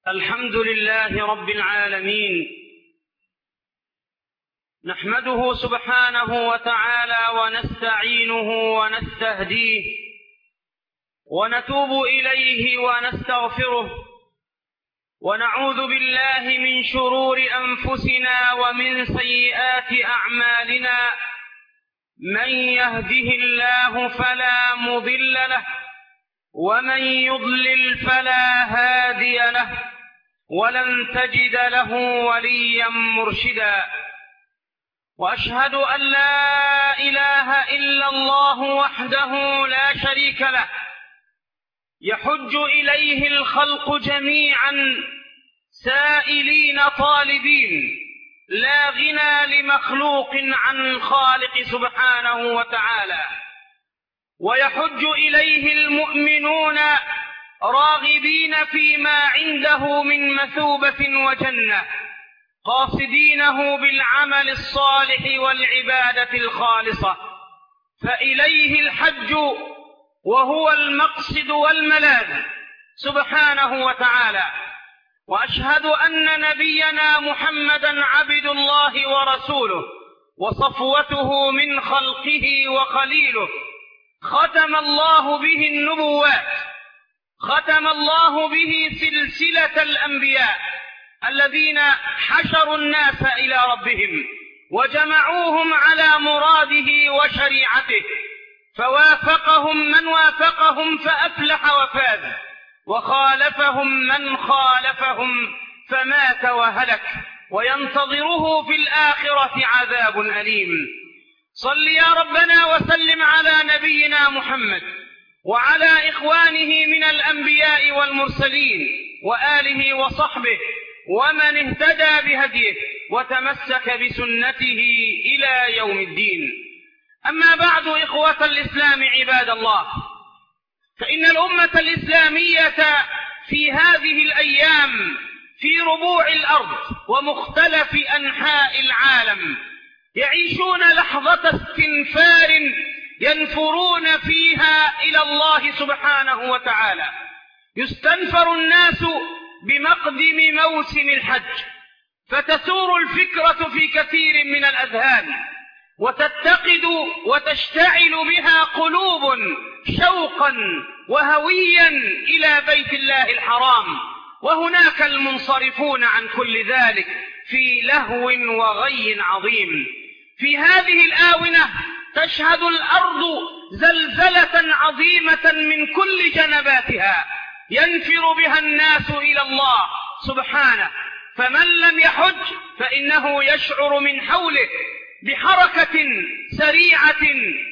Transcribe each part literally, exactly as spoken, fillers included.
الحمد لله رب العالمين، نحمده سبحانه وتعالى ونستعينه ونستهديه ونتوب إليه ونستغفره، ونعوذ بالله من شرور أنفسنا ومن سيئات أعمالنا. من يهده الله فلا مضل له، ومن يضلل فلا هادي له، ولن تجد له وليا مرشدا. وأشهد أن لا إله إلا الله وحده لا شريك له، يحج إليه الخلق جميعا سائلين طالبين، لا غنى لمخلوق عن الخالق سبحانه وتعالى. ويحج إليه المؤمنون راغبين فيما عنده من مثوبة وجنة، قاصدينه بالعمل الصالح والعبادة الخالصة، فإليه الحج وهو المقصد والملاذ سبحانه وتعالى. وأشهد أن نبينا محمدًا عبد الله ورسوله، وصفوته من خلقه وخليله، ختم الله به النبوات، ختم الله به سلسلة الأنبياء الذين حشروا الناس إلى ربهم وجمعوهم على مراده وشريعته، فوافقهم من وافقهم فأفلح وفاز، وخالفهم من خالفهم فمات وهلك، وينتظره في الآخرة عذاب أليم. صل يا ربنا وسلم على نبينا محمد وعلى إخوانه من الأنبياء والمرسلين وآله وصحبه ومن اهتدى بهديه وتمسك بسنته إلى يوم الدين. أما بعد، إخوة الإسلام عباد الله، فإن الأمة الإسلامية في هذه الأيام في ربوع الأرض ومختلف أنحاء العالم يعيشون لحظة استنفار ينفرون فيها إلى الله سبحانه وتعالى. يستنفر الناس بمقدم موسم الحج، فتثور الفكرة في كثير من الأذهان، وتتقد وتشتعل بها قلوب شوقا وهويا إلى بيت الله الحرام، وهناك المنصرفون عن كل ذلك في لهو وغي عظيم. في هذه الآونة تشهد الأرض زلزلة عظيمة من كل جنباتها ينفر بها الناس إلى الله سبحانه، فمن لم يحج فإنه يشعر من حوله بحركة سريعة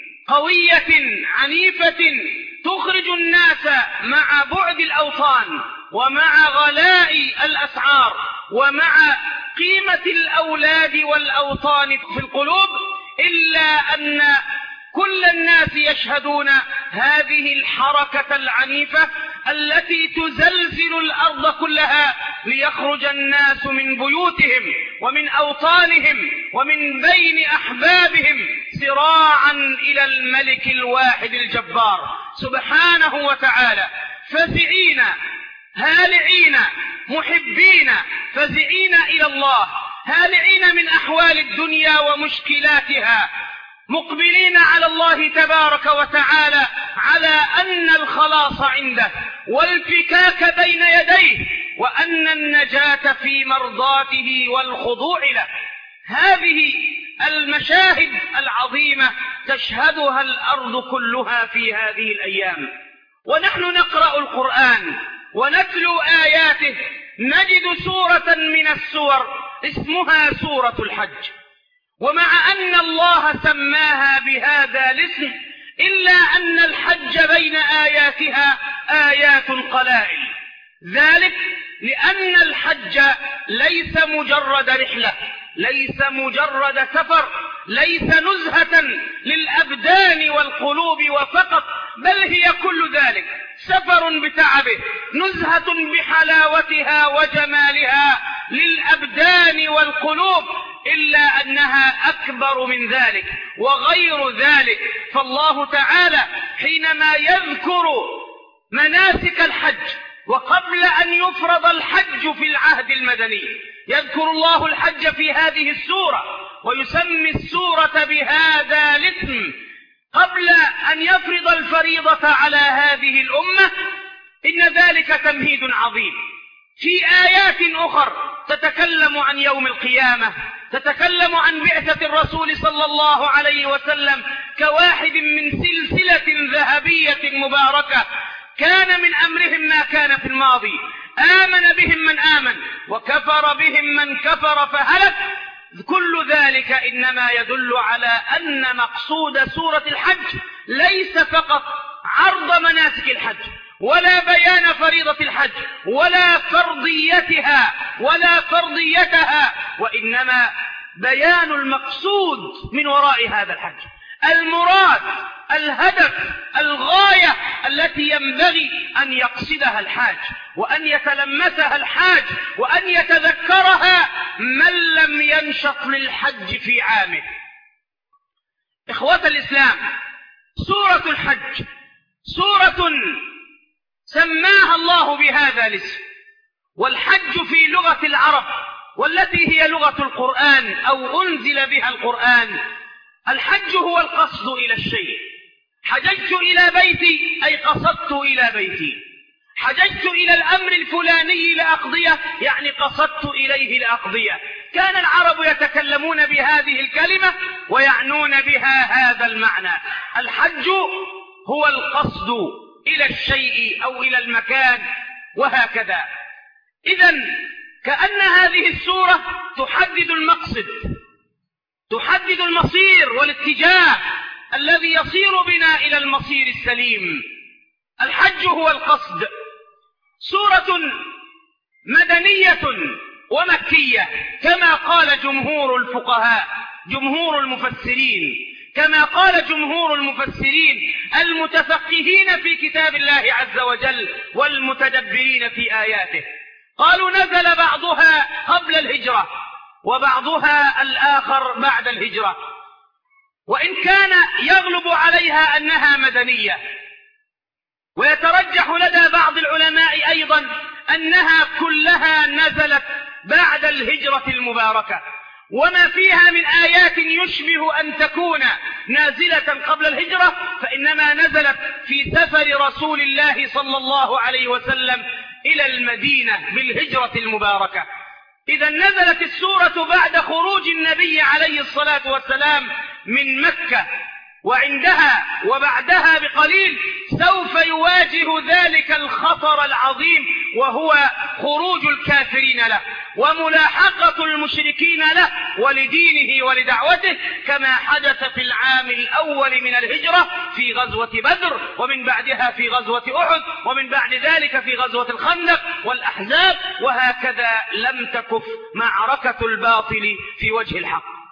قوية عنيفة تخرج الناس مع بعد الأوطان ومع غلاء الأسعار ومع قيمة الأولاد والأوطان في القلوب، إلا أن كل الناس يشهدون هذه الحركة العنيفة التي تزلزل الأرض كلها، ليخرج الناس من بيوتهم ومن أوطانهم ومن بين أحبابهم سراعا إلى الملك الواحد الجبار سبحانه وتعالى، فزعين هالعين محبين فزعين إلى الله، هالعين من أحوال الدنيا ومشكلاتها، مقبلين على الله تبارك وتعالى على أن الخلاص عنده والفكاك بين يديه، وأن النجاة في مرضاته والخضوع له. هذه المشاهد العظيمة تشهدها الأرض كلها في هذه الأيام، ونحن نقرأ القرآن ونتلو آياته نجد سورة من السور اسمها سورة الحج، ومع أن الله سماها بهذا الاسم إلا أن الحج بين آياتها آيات قلائل، ذلك لأن الحج ليس مجرد رحلة، ليس مجرد سفر، ليس نزهة للأبدان والقلوب وفقط، بل هي كل ذلك، سفر بتعبه، نزهة بحلاوتها وجمالها للأبدان والقلوب، إلا أنها أكبر من ذلك وغير ذلك. فالله تعالى حينما يذكر مناسك الحج وقبل أن يفرض الحج في العهد المدني. يذكر الله الحج في هذه السورة ويسمي السورة بهذا الاسم قبل أن يفرض الفريضة على هذه الأمة. إن ذلك تمهيد عظيم. في آيات أخر تتكلم عن يوم القيامة، تتكلم عن بعثة الرسول صلى الله عليه وسلم كواحد من سلسلة ذهبية مباركة كان من أمرهم ما كان في الماضي، آمن بهم من آمن وكفر بهم من كفر فهلك. كل ذلك إنما يدل على أن مقصود سورة الحج ليس فقط عرض مناسك الحج ولا بيان فريضة الحج ولا فرضيتها ولا فرضيتها، وإنما بيان المقصود من وراء هذا الحج، المراد، الهدف، الغاية التي ينبغي أن يقصدها الحاج وأن يتلمسها الحاج وأن يتذكرها من لم ينشط للحج في عامه. إخوة الإسلام، سورة الحج سورة سماها الله بهذا الاسم، والحج في لغة العرب والتي هي لغة القرآن أو أنزل بها القرآن، الحج هو القصد إلى الشيء. حججت إلى بيتي أي قصدت إلى بيتي، حججت إلى الأمر الفلاني لأقضيه يعني قصدت إليه لأقضيه. كان العرب يتكلمون بهذه الكلمة ويعنون بها هذا المعنى. الحج هو القصد إلى الشيء أو إلى المكان وهكذا. إذن كأن هذه السورة تحدد المقصد، تحدد المصير والاتجاه الذي يصير بنا إلى المصير السليم. الحج هو القصد. سورة مدنية ومكية كما قال جمهور الفقهاء، جمهور المفسرين، كما قال جمهور المفسرين المتفقهين في كتاب الله عز وجل والمتدبرين في آياته. قالوا نزل بعضها قبل الهجرة وبعضها الآخر بعد الهجرة، وإن كان يغلب عليها أنها مدنية، ويترجح لدى بعض العلماء أيضا أنها كلها نزلت بعد الهجرة المباركة، وما فيها من آيات يشبه أن تكون نازلة قبل الهجرة فإنما نزلت في سفر رسول الله صلى الله عليه وسلم إلى المدينة بالهجرة المباركة. إذا نزلت السورة بعد خروج النبي عليه الصلاة والسلام من مكة، وعندها وبعدها بقليل سوف يواجه ذلك الخطر العظيم وهو خروج الكافرين له وملاحقة المشركين له ولدينه ولدعوته، كما حدث في العام الأول من الهجرة في غزوة بدر، ومن بعدها في غزوة أحد، ومن بعد ذلك في غزوة الخندق والأحزاب، وهكذا لم تكف معركة الباطل في وجه الحق.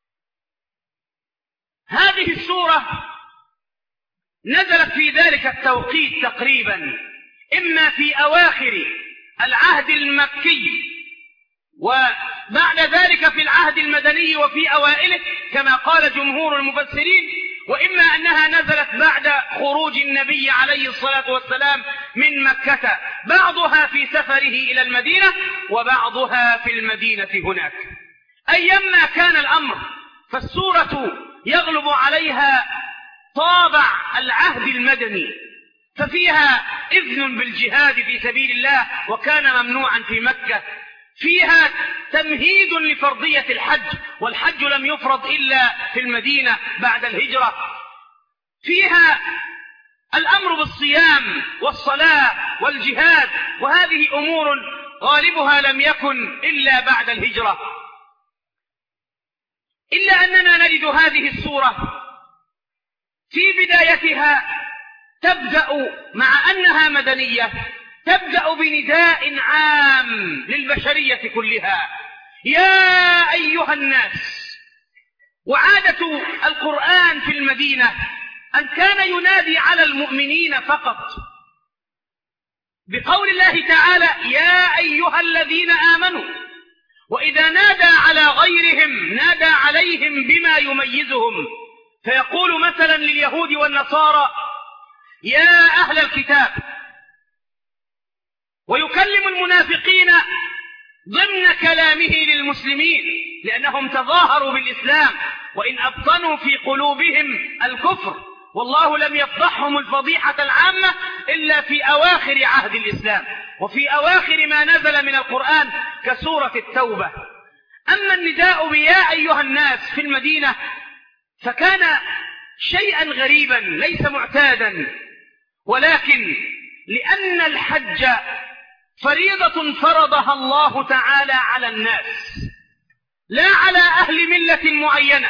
هذه السورة نزلت في ذلك التوقيت تقريبا، إما في أواخر العهد المكي وبعد ذلك في العهد المدني وفي أوائله كما قال جمهور المفسرين، وإما أنها نزلت بعد خروج النبي عليه الصلاة والسلام من مكة، بعضها في سفره إلى المدينة وبعضها في المدينة هناك. أيما كان الأمر فالسورة يغلب عليها طابع العهد المدني، ففيها إذن بالجهاد في سبيل الله وكان ممنوعا في مكة، فيها تمهيد لفرضية الحج والحج لم يفرض إلا في المدينة بعد الهجرة، فيها الأمر بالصيام والصلاة والجهاد، وهذه أمور غالبها لم يكن إلا بعد الهجرة. إلا أننا نجد هذه السورة في بدايتها تبدأ مع أنها مدنية تبدأ بنداء عام للبشرية كلها: يا أيها الناس. وعادة القرآن في المدينة أن كان ينادي على المؤمنين فقط بقول الله تعالى: يا أيها الذين آمنوا، وإذا نادى على غيرهم نادى عليهم بما يميزهم، فيقول مثلا لليهود والنصارى: يا أهل الكتاب. ويكلم المنافقين ضمن كلامه للمسلمين، لأنهم تظاهروا بالإسلام وإن أبطنوا في قلوبهم الكفر، والله لم يفضحهم الفضيحة العامة إلا في أواخر عهد الإسلام وفي أواخر ما نزل من القرآن كسورة التوبة. أما النداء بيا أيها الناس في المدينة فكان شيئا غريبا ليس معتادا، ولكن لأن الحج فريضة فرضها الله تعالى على الناس لا على أهل ملة معينة.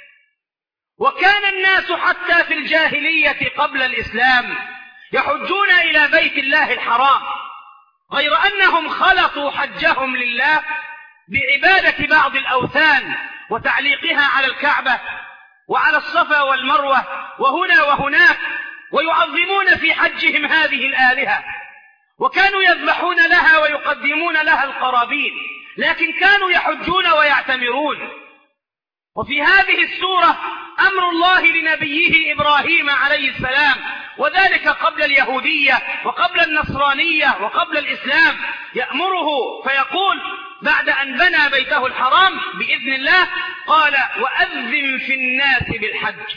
وكان الناس حتى في الجاهلية قبل الإسلام يحجون إلى بيت الله الحرام، غير أنهم خلطوا حجهم لله بعبادة بعض الأوثان وتعليقها على الكعبة وعلى الصفا والمروة وهنا وهناك، ويعظمون في حجهم هذه الآلهة، وكانوا يذبحون لها ويقدمون لها القرابين، لكن كانوا يحجون ويعتمرون. وفي هذه السورة أمر الله لنبيه إبراهيم عليه السلام، وذلك قبل اليهودية وقبل النصرانية وقبل الإسلام، يأمره فيقول بعد أن بنى بيته الحرام بإذن الله قال: وأذن في الناس بالحج.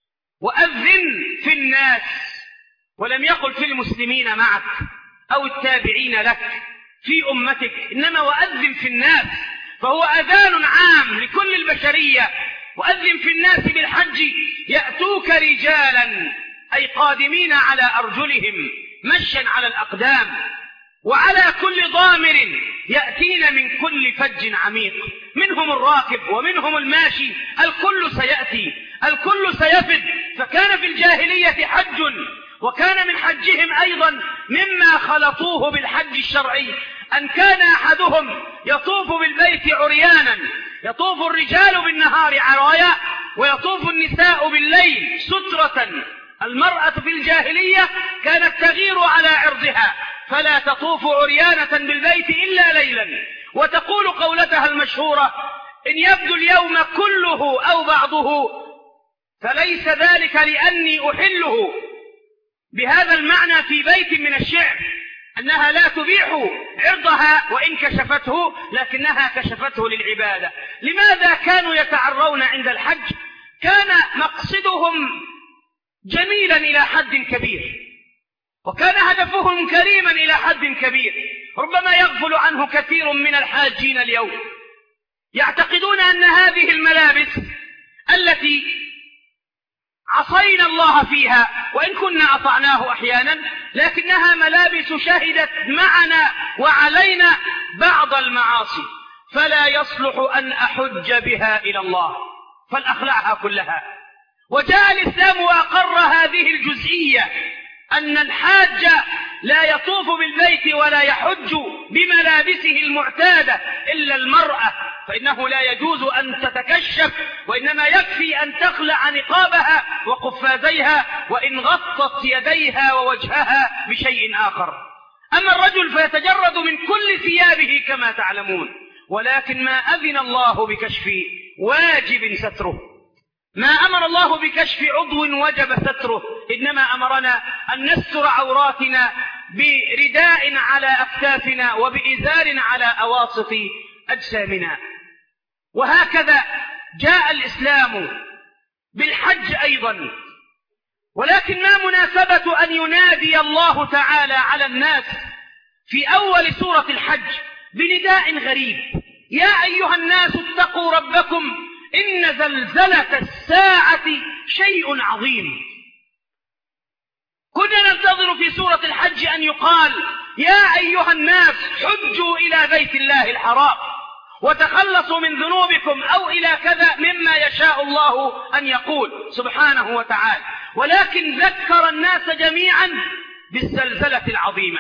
وأذن في الناس، ولم يقل في المسلمين معك أو التابعين لك في أمتك، إنما وأذن في الناس، فهو أذان عام لكل البشرية. وأذن في الناس بالحج يأتوك رجالا، أي قادمين على أرجلهم مشيا على الأقدام، وعلى كل ضامر يأتين من كل فج عميق، منهم الراكب ومنهم الماشي، الكل سيأتي الكل سيفد. فكان في الجاهلية حج، وكان من حجهم أيضا مما خلطوه بالحج الشرعي أن كان أحدهم يطوف بالبيت عريانا، يطوف الرجال بالنهار عرايا ويطوف النساء بالليل سترة. المرأة في الجاهلية كانت تغير على عرضها فلا تطوف عريانة بالبيت إلا ليلا، وتقول قولتها المشهورة: إن يبدو اليوم كله أو بعضه فليس ذلك لأني أحله، بهذا المعنى في بيت من الشعر أنها لا تبيح عرضها وإن كشفته، لكنها كشفته للعبادة. لماذا كانوا يتعرون عند الحج؟ كان مقصدهم جميلا إلى حد كبير، وكان هدفهم كريما إلى حد كبير، ربما يغفل عنه كثير من الحاجين اليوم، يعتقدون أن هذه الملابس التي عصينا الله فيها وإن كنا أطعناه أحيانا، لكنها ملابس شهدت معنا وعلينا بعض المعاصي، فلا يصلح أن أحج بها إلى الله، فلأخلعها كلها. وجاء الإسلام وأقر هذه الجزئية، أن الحاج لا يطوف بالبيت ولا يحج بملابسه المعتادة إلا المرأة، فإنه لا يجوز أن تتكشف، وإنما يكفي أن تخلع نقابها وقفازيها وإن غطت يديها ووجهها بشيء آخر. أما الرجل فيتجرد من كل ثيابه كما تعلمون، ولكن ما أذن الله بكشف واجب ستره، ما أمر الله بكشف عضو وجب ستره، إنما أمرنا أن نستر عوراتنا برداء على أكتافنا وبإزار على أواسط أجسامنا. وهكذا جاء الإسلام بالحج أيضا، ولكن ما مناسبة أن ينادي الله تعالى على الناس في أول سورة الحج بنداء غريب: يا أيها الناس اتقوا ربكم إن زلزلة الساعة شيء عظيم. كنا ننتظر في سورة الحج أن يقال: يا أيها الناس حجوا إلى بيت الله الحرام وتخلصوا من ذنوبكم، أو إلى كذا مما يشاء الله أن يقول سبحانه وتعالى، ولكن ذكر الناس جميعا بالزلزلة العظيمة،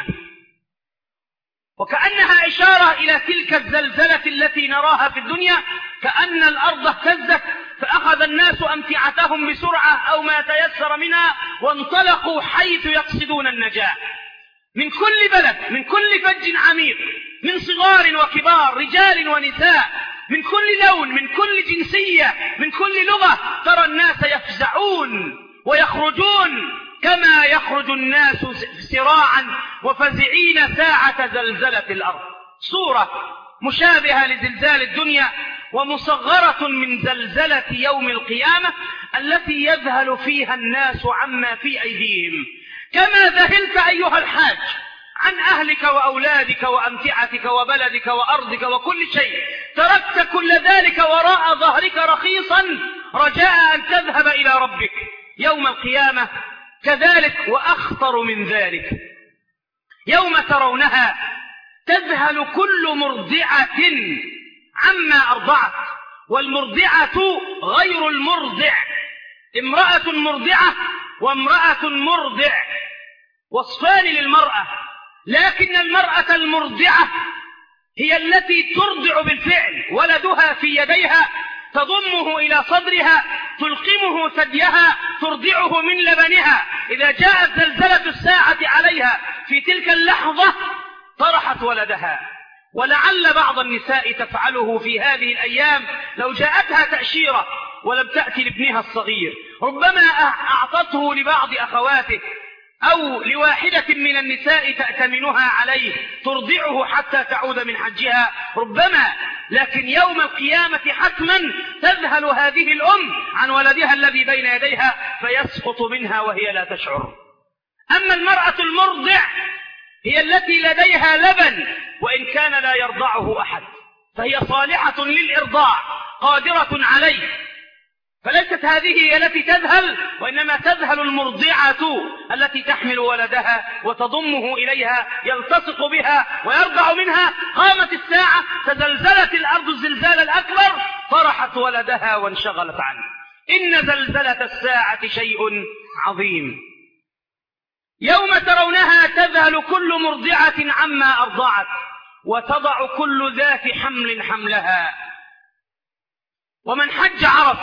وكأنها إشارة إلى تلك الزلزلة التي نراها في الدنيا، كأن الأرض اهتزت فأخذ الناس أمتعتهم بسرعة أو ما تيسر منها وانطلقوا حيث يقصدون النجاة، من كل بلد، من كل فج عميق، من صغار وكبار، رجال ونساء، من كل لون، من كل جنسية، من كل لغة. ترى الناس يفزعون ويخرجون كما يخرج الناس سراعا وفزعين ساعة زلزلة الأرض. صورة مشابهة لزلزال الدنيا ومصغرة من زلزلة يوم القيامة التي يذهل فيها الناس عما في أيديهم. كما ذهلت أيها الحاج عن أهلك وأولادك وأمتعتك وبلدك وأرضك وكل شيء، تركت كل ذلك وراء ظهرك رخيصا رجاء أن تذهب إلى ربك يوم القيامة. كذلك وأخطر من ذلك يوم ترونها تذهل كل مرضعة عما أرضعت، والمرضعة غير المرضع، امرأة مرضعة وامرأة مرضع وصفان للمرأة، لكن المرأة المرضعة هي التي ترضع بالفعل، ولدها في يديها تضمه إلى صدرها تلقمه ثديها ترضعه من لبنها. إذا جاءت زلزلة الساعة عليها في تلك اللحظة طرحت ولدها. ولعل بعض النساء تفعله في هذه الأيام لو جاءتها تأشيرة ولم تأتي لابنها الصغير، ربما أعطته لبعض أخواته أو لواحدة من النساء تأتمنها عليه ترضعه حتى تعود من حجها ربما، لكن يوم القيامة حتما تذهل هذه الأم عن ولدها الذي بين يديها فيسقط منها وهي لا تشعر. أما المرأة المرضع هي التي لديها لبن وإن كان لا يرضعه أحد، فهي صالحة للإرضاع قادرة عليه، فليست هذه هي التي تذهل، وإنما تذهل المرضعة التي تحمل ولدها وتضمه إليها يلتصق بها ويرضع منها. قامت الساعة تزلزلت الأرض الزلزال الأكبر طرحت ولدها وانشغلت عنه. إن زلزلة الساعة شيء عظيم. يوم ترونها تذهل كل مرضعة عما أرضعت وتضع كل ذات حمل حملها. ومن حج عرف،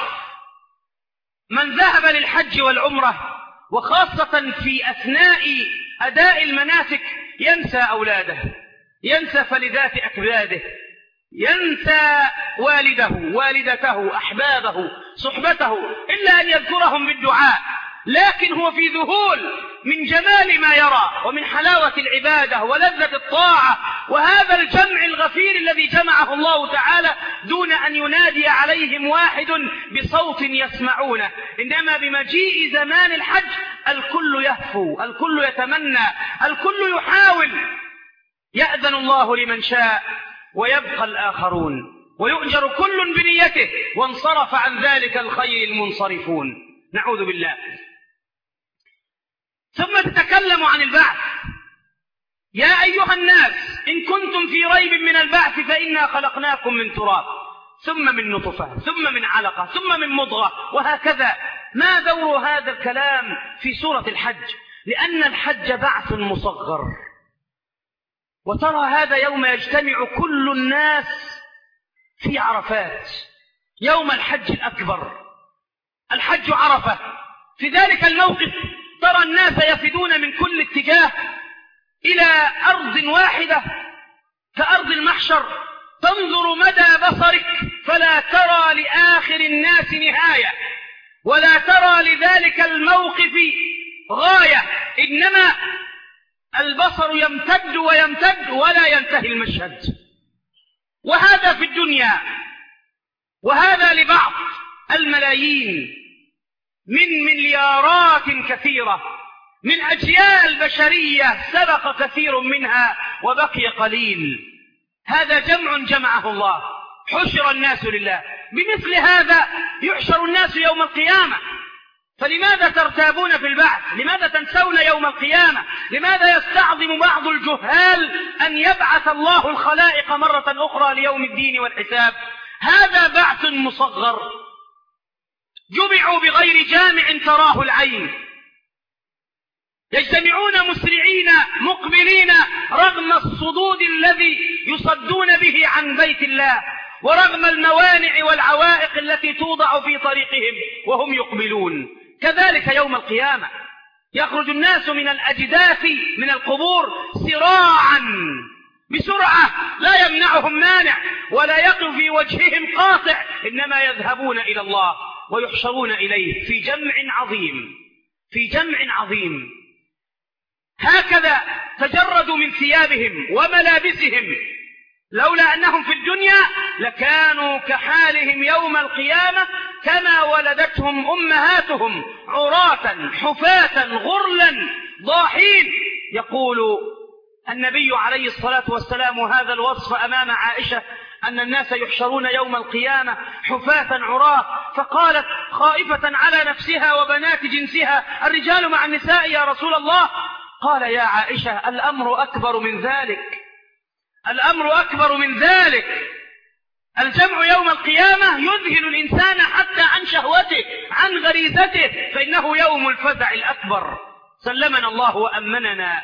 من ذهب للحج والعمرة وخاصة في أثناء أداء المناسك ينسى أولاده، ينسى فلذات أكباده، ينسى والده والدته أحبابه صحبته إلا أن يذكرهم بالدعاء، لكن هو في ذهول من جمال ما يرى ومن حلاوة العبادة ولذة الطاعة وهذا الجمع الغفير الذي جمعه الله تعالى دون أن ينادي عليهم واحد بصوت يسمعونه. إنما بمجيء زمان الحج الكل يهفو، الكل يتمنى، الكل يحاول. يأذن الله لمن شاء ويبقى الآخرون، ويؤجر كل بنيته، وانصرف عن ذلك الخير المنصرفون. نعوذ بالله. ثم تتكلم عن البعث. يا أيها الناس إن كنتم في ريب من البعث فإنا خلقناكم من تراب ثم من نطفة ثم من علقة ثم من مضغة، وهكذا. ما دور هذا الكلام في سورة الحج؟ لأن الحج بعث مصغر. وترى هذا يوم يجتمع كل الناس في عرفات يوم الحج الأكبر. الحج عرفة. في ذلك الموقف ترى الناس يفدون من كل اتجاه إلى أرض واحدة كأرض المحشر، تنظر مدى بصرك فلا ترى لآخر الناس نهاية، ولا ترى لذلك الموقف غاية، إنما البصر يمتد ويمتد ولا ينتهي المشهد. وهذا في الدنيا، وهذا لبعض الملايين من مليارات كثيرة من أجيال بشرية سبق كثير منها وبقي قليل. هذا جمع جمعه الله، حشر الناس لله. بمثل هذا يحشر الناس يوم القيامة. فلماذا ترتابون في البعث؟ لماذا تنسون يوم القيامة؟ لماذا يستعظم بعض الجهال أن يبعث الله الخلائق مرة أخرى ليوم الدين والحساب؟ هذا بعث مصغر، جمعوا بغير جامع تراه العين، يجتمعون مسرعين مقبلين رغم الصدود الذي يصدون به عن بيت الله، ورغم الموانع والعوائق التي توضع في طريقهم وهم يقبلون. كذلك يوم القيامة يخرج الناس من الأجداث من القبور سراعا بسرعة لا يمنعهم مانع ولا يقف في وجههم قاطع، إنما يذهبون إلى الله ويحشرون إليه في جمع عظيم، في جمع عظيم. هكذا تجردوا من ثيابهم وملابسهم، لولا أنهم في الدنيا لكانوا كحالهم يوم القيامة كما ولدتهم أمهاتهم عراة حفاة غرلا ضاحين. يقول النبي عليه الصلاة والسلام هذا الوصف أمام عائشة أن الناس يحشرون يوم القيامة حفاة عراة، فقالت خائفة على نفسها وبنات جنسها: الرجال مع النساء يا رسول الله. قال: يا عائشة الأمر أكبر من ذلك، الأمر أكبر من ذلك. الجمع يوم القيامة يذهل الإنسان حتى عن شهوته عن غريزته، فإنه يوم الفزع الأكبر. سلمنا الله وأمننا.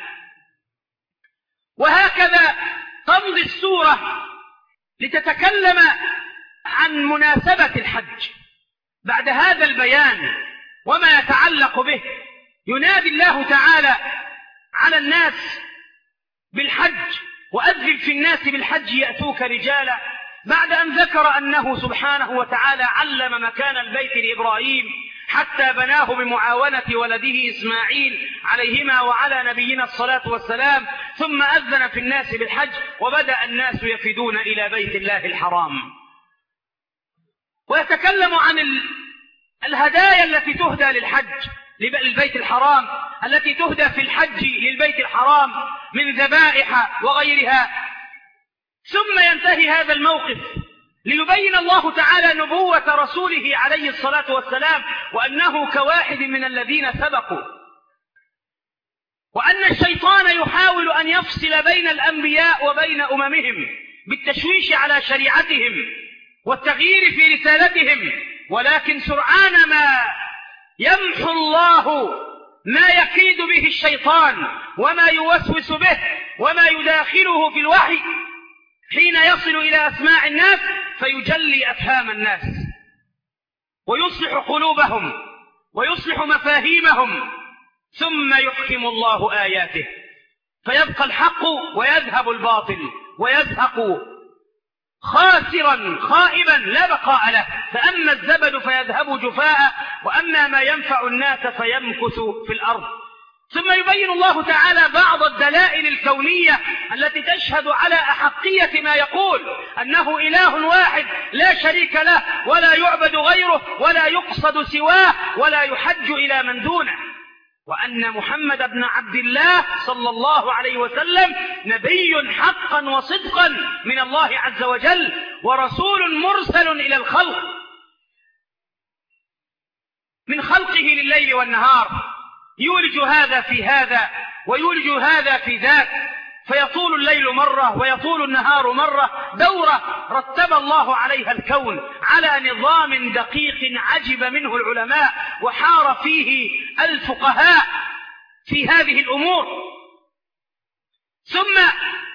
وهكذا تمضي السورة لتتكلم عن مناسبة الحج. بعد هذا البيان وما يتعلق به ينادي الله تعالى على الناس بالحج: وأذن في الناس بالحج يأتوك رجالا. بعد أن ذكر أنه سبحانه وتعالى علم مكان البيت لإبراهيم حتى بناه بمعاونة ولده إسماعيل عليهما وعلى نبينا الصلاة والسلام، ثم أذن في الناس بالحج وبدأ الناس يفدون إلى بيت الله الحرام. ويتكلم عن الهدايا التي تهدى للحج للبيت الحرام، التي تهدى في الحج للبيت الحرام من ذبائح وغيرها. ثم ينتهي هذا الموقف ليبين الله تعالى نبوة رسوله عليه الصلاة والسلام، وأنه كواحد من الذين سبقوا، وأن الشيطان يحاول أن يفصل بين الأنبياء وبين أممهم بالتشويش على شريعتهم والتغيير في رسالتهم، ولكن سرعان ما يمحو الله ما يكيد به الشيطان وما يوسوس به وما يداخله في الوحي حين يصل إلى أسماع الناس، فيجلي أفهام الناس ويصلح قلوبهم ويصلح مفاهيمهم، ثم يحكم الله آياته فيبقى الحق ويذهب الباطل ويزهق خاسرا خائبا لا بقاء له. فأما الزبد فيذهب جفاء، وأما ما ينفع الناس فيمكث في الأرض. ثم يبين الله تعالى بعض الدلائل الكونية التي تشهد على أحقية ما يقول، أنه إله واحد لا شريك له ولا يعبد غيره ولا يقصد سواه ولا يحج إلى من دونه، وأن محمد بن عبد الله صلى الله عليه وسلم نبي حقا وصدقا من الله عز وجل ورسول مرسل إلى الخلق من خلقه لليل والنهار، يولج هذا في هذا ويولج هذا في ذاك، فيطول الليل مرة ويطول النهار مرة، دورة رتب الله عليها الكون على نظام دقيق عجب منه العلماء وحار فيه الفقهاء في هذه الأمور. ثم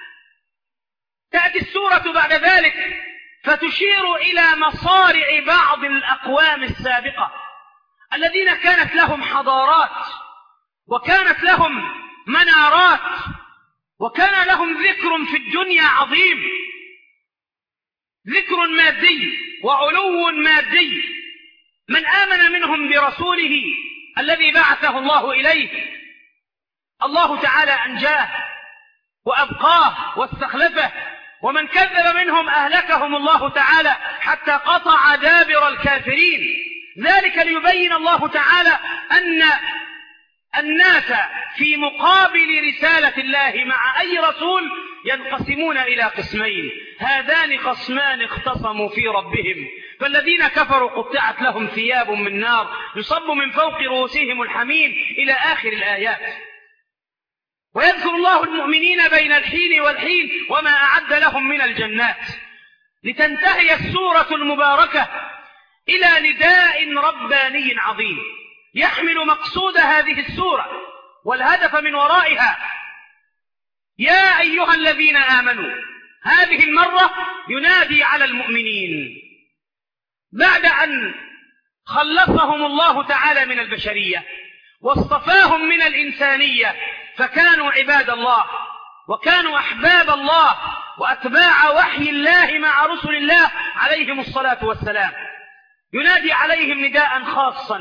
تأتي السورة بعد ذلك فتشير إلى مصارع بعض الأقوام السابقة الذين كانت لهم حضارات وكانت لهم منارات وكان لهم ذكر في الدنيا عظيم، ذكر مادي وعلو مادي. من آمن منهم برسوله الذي بعثه الله إليه الله تعالى أنجاه وأبقاه واستخلفه، ومن كذب منهم أهلكهم الله تعالى حتى قطع دابر الكافرين. ذلك ليبين الله تعالى أن الناس في مقابل رسالة الله مع أي رسول ينقسمون إلى قسمين: هذان خصمان اختصموا في ربهم فالذين كفروا قطعت لهم ثياب من نار يصب من فوق رؤوسهم الحميم إلى آخر الآيات. ويذكر الله المؤمنين بين الحين والحين وما أعد لهم من الجنات، لتنتهي السورة المباركة إلى نداء رباني عظيم يحمل مقصود هذه السورة والهدف من ورائها: يا أيها الذين آمنوا. هذه المرة ينادي على المؤمنين بعد أن خلصهم الله تعالى من البشرية واصطفاهم من الإنسانية، فكانوا عباد الله وكانوا أحباب الله وأتباع وحي الله مع رسل الله عليهم الصلاة والسلام. ينادي عليهم نداء خاصا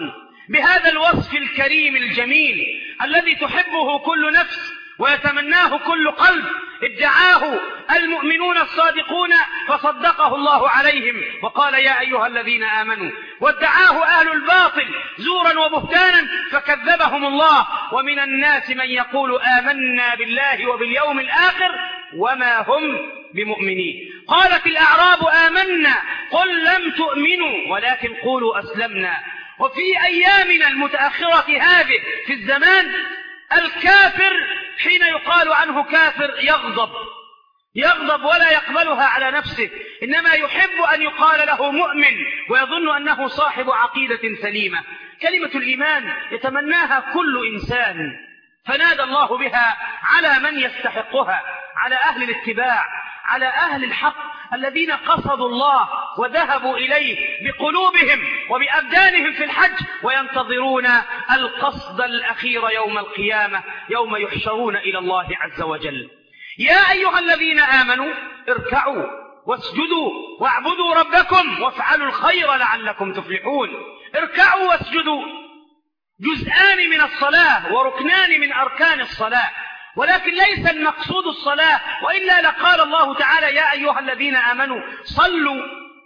بهذا الوصف الكريم الجميل الذي تحبه كل نفس ويتمناه كل قلب، ادعاه المؤمنون الصادقون فصدقه الله عليهم وقال يا أيها الذين آمنوا، وادعاه أهل الباطل زورا وبهتانا فكذبهم الله. ومن الناس من يقول آمنا بالله وباليوم الآخر وما هم بمؤمنين. قالت الأعراب آمنا قل لم تؤمنوا ولكن قولوا أسلمنا. وفي أيامنا المتأخرة هذه في الزمان الكافر حين يقال عنه كافر يغضب يغضب ولا يقبلها على نفسه، إنما يحب أن يقال له مؤمن ويظن أنه صاحب عقيدة سليمة. كلمة الإيمان يتمناها كل إنسان، فنادى الله بها على من يستحقها، على أهل الاتباع، على أهل الحق الذين قصدوا الله وذهبوا إليه بقلوبهم وبأبدانهم في الحج وينتظرون القصد الأخير يوم القيامة يوم يحشرون إلى الله عز وجل. يا أيها الذين آمنوا اركعوا واسجدوا واعبدوا ربكم وافعلوا الخير لعلكم تفلحون. اركعوا واسجدوا جزءان من الصلاة وركنان من أركان الصلاة، ولكن ليس المقصود الصلاة، وإلا لقال الله تعالى يا أيها الذين آمنوا صلوا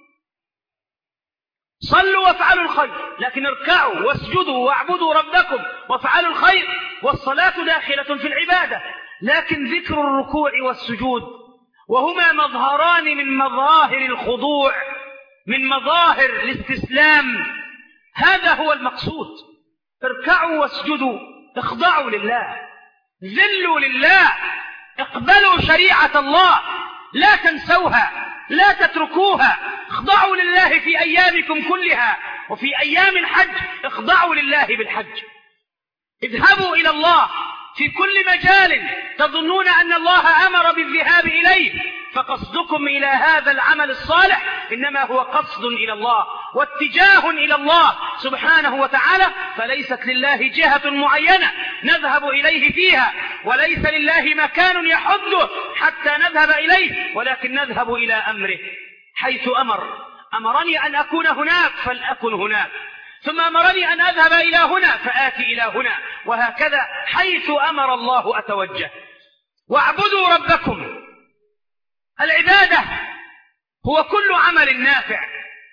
صلوا وافعلوا الخير، لكن اركعوا واسجدوا واعبدوا ربكم وافعلوا الخير، والصلاة داخلة في العبادة. لكن ذكر الركوع والسجود وهما مظهران من مظاهر الخضوع، من مظاهر الاستسلام، هذا هو المقصود. اركعوا واسجدوا، اخضعوا لله، ذلوا لله، اقبلوا شريعة الله، لا تنسوها، لا تتركوها، اخضعوا لله في أيامكم كلها، وفي أيام الحج اخضعوا لله بالحج. اذهبوا إلى الله في كل مجال تظنون أن الله أمر بالذهاب إليه، فقصدكم إلى هذا العمل الصالح إنما هو قصد إلى الله واتجاه إلى الله سبحانه وتعالى، فليست لله جهة معينة نذهب إليه فيها، وليس لله مكان يحده حتى نذهب إليه، ولكن نذهب إلى أمره حيث أمر. أمرني أن أكون هناك فلأكن هناك، ثم أمرني أن أذهب إلى هنا فآتي إلى هنا، وهكذا حيث أمر الله أتوجه. واعبدوا ربكم. العبادة هو كل عمل نافع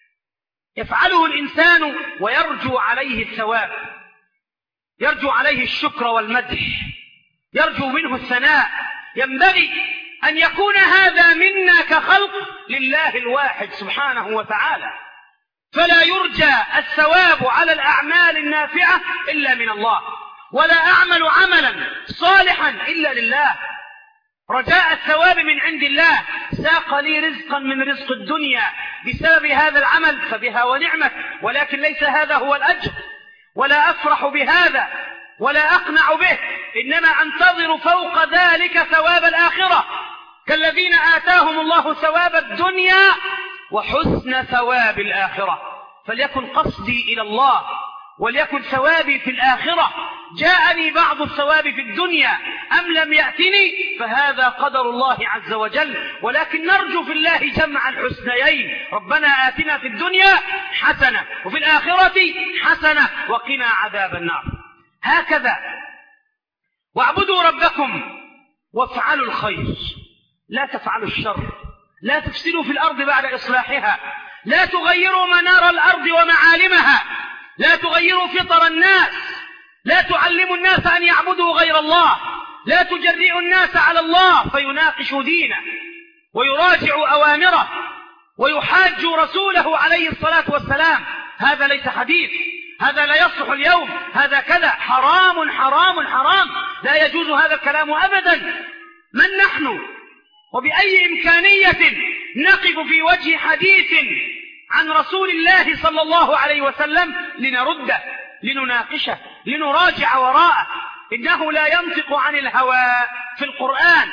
يفعله الإنسان ويرجو عليه الثواب، يرجو عليه الشكر والمدح، يرجو منه الثناء. ينبغي أن يكون هذا منا كخلق لله الواحد سبحانه وتعالى، فلا يرجى الثواب على الأعمال النافعة إلا من الله، ولا أعمل عملا صالحا إلا لله. رجاء الثواب من عند الله، ساق لي رزقا من رزق الدنيا بسبب هذا العمل فبها ونعمت، ولكن ليس هذا هو الأجر، ولا أفرح بهذا ولا أقنع به، إنما أنتظر فوق ذلك ثواب الآخرة، كالذين آتاهم الله ثواب الدنيا وحسن ثواب الآخرة. فليكن قصدي إلى الله وليكن ثوابي في الآخرة. جاءني بعض الثواب في الدنيا أم لم يأتني فهذا قدر الله عز وجل، ولكن نرجو في الله جمع الحسنيين. ربنا آتنا في الدنيا حسنة وفي الآخرة حسنة وقنا عذاب النار. هكذا واعبدوا ربكم وافعلوا الخير، لا تفعلوا الشر، لا تفسدوا في الأرض بعد إصلاحها، لا تغيروا منار الأرض ومعالمها، لا تغيروا فطر الناس، لا تعلموا الناس أن يعبدوا غير الله، لا تجرئوا الناس على الله فيناقشوا دينه ويراجعوا أوامره ويحاجوا رسوله عليه الصلاة والسلام. هذا ليس حديث، هذا لا يصلح اليوم، هذا كذا، حرام حرام حرام، لا يجوز هذا الكلام أبدا. من نحن وبأي إمكانية نقف في وجه حديث عن رسول الله صلى الله عليه وسلم لنرده، لنناقشه، لنراجع وراءه؟ إنه لا ينطق عن الهوى في القرآن.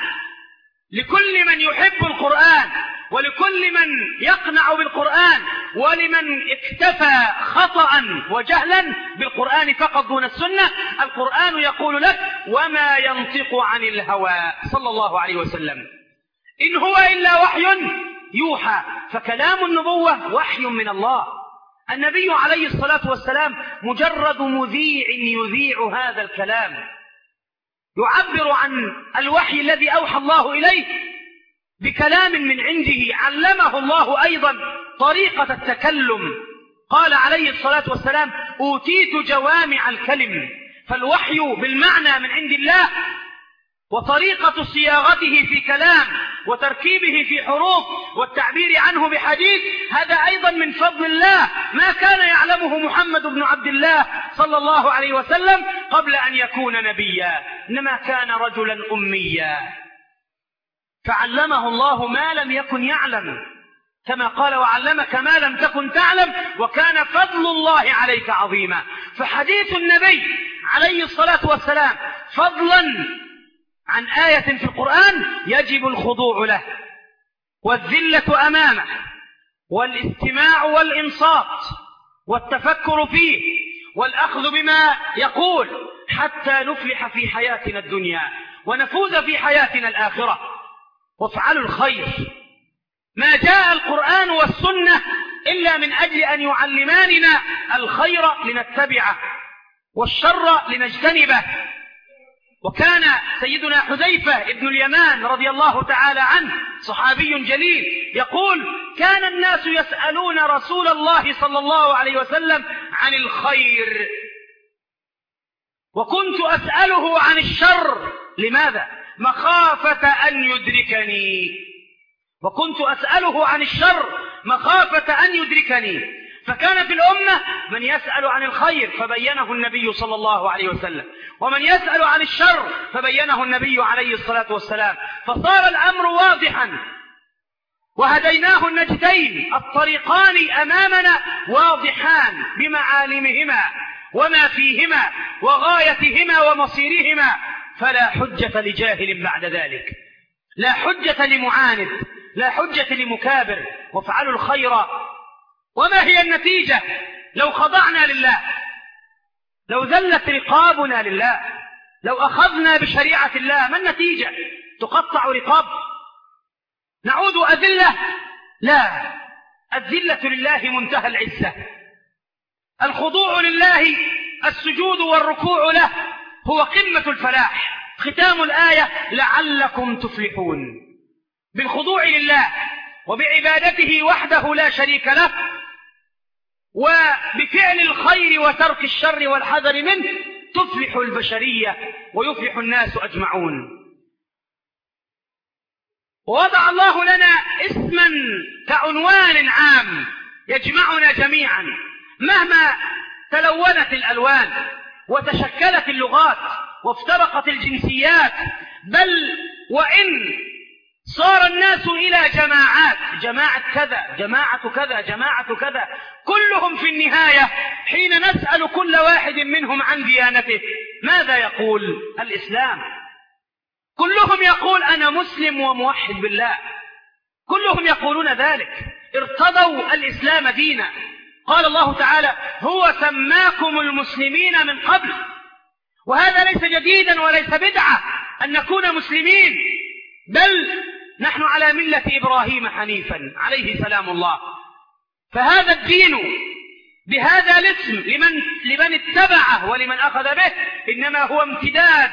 لكل من يحب القرآن ولكل من يقنع بالقرآن ولمن اكتفى خطأ وجهلا بالقرآن فقط دون السنة، القرآن يقول لك وما ينطق عن الهوى صلى الله عليه وسلم إن هو إلا وحي يوحى. فكلام النبوة وحي من الله، النبي عليه الصلاة والسلام مجرد مذيع يذيع هذا الكلام، يعبر عن الوحي الذي أوحى الله إليه بكلام من عنده. علمه الله أيضا طريقة التكلم، قال عليه الصلاة والسلام: أوتيت جوامع الكلم. فالوحي بالمعنى من عند الله، وطريقة صياغته في كلام وتركيبه في حروف والتعبير عنه بحديث، هذا أيضا من فضل الله، ما كان يعلمه محمد بن عبد الله صلى الله عليه وسلم قبل أن يكون نبيا، إنما كان رجلا أميا، فعلمه الله ما لم يكن يعلم، كما قال: وعلمك ما لم تكن تعلم وكان فضل الله عليك عظيما. فحديث النبي عليه الصلاة والسلام فضلا عن آية في القرآن يجب الخضوع له والذلة أمامه والاستماع والإنصات والتفكر فيه والأخذ بما يقول حتى نفلح في حياتنا الدنيا ونفوز في حياتنا الآخرة. وافعلوا الخير. ما جاء القرآن والسنة إلا من أجل أن يعلماننا الخير لنتبعه والشر لنجتنبه. وكان سيدنا حذيفة ابن اليمان رضي الله تعالى عنه صحابي جليل يقول: كان الناس يسألون رسول الله صلى الله عليه وسلم عن الخير وكنت أسأله عن الشر. لماذا؟ مخافة أن يدركني. وكنت أسأله عن الشر مخافة أن يدركني. فكان في الأمة من يسأل عن الخير فبينه النبي صلى الله عليه وسلم، ومن يسأل عن الشر فبينه النبي عليه الصلاة والسلام، فصار الأمر واضحا وهديناه النجدين، الطريقان أمامنا واضحان بمعالمهما وما فيهما وغايتهما ومصيرهما، فلا حجة لجاهل بعد ذلك، لا حجة لمعاند، لا حجة لمكابر. وافعلوا الخير. وما هي النتيجة لو خضعنا لله، لو ذلت رقابنا لله، لو أخذنا بشريعة الله؟ ما النتيجة؟ تقطع رقاب؟ نعود أذلة؟ لا، الذلة لله منتهى العزة، الخضوع لله، السجود والركوع له هو قمة الفلاح. ختام الآية: لعلكم تفلحون. بالخضوع لله وبعبادته وحده لا شريك له، وبفعل الخير وترك الشر والحذر منه، تفلح البشرية ويفلح الناس أجمعون. ووضع الله لنا اسما كعنوان عام يجمعنا جميعا مهما تلونت الألوان وتشكلت اللغات وافترقت الجنسيات، بل وإن صار الناس إلى جماعات، جماعة كذا، جماعة كذا، جماعة كذا، كلهم في النهاية حين نسأل كل واحد منهم عن ديانته ماذا يقول؟ الإسلام. كلهم يقول: أنا مسلم وموحد بالله، كلهم يقولون ذلك، ارتضوا الإسلام دينا. قال الله تعالى: هو سماكم المسلمين من قبل. وهذا ليس جديدا وليس بدعة أن نكون مسلمين، بل نحن على ملة إبراهيم حنيفا عليه سلام الله. فهذا الدين بهذا الاسم لمن, لمن اتبعه ولمن أخذ به إنما هو امتداد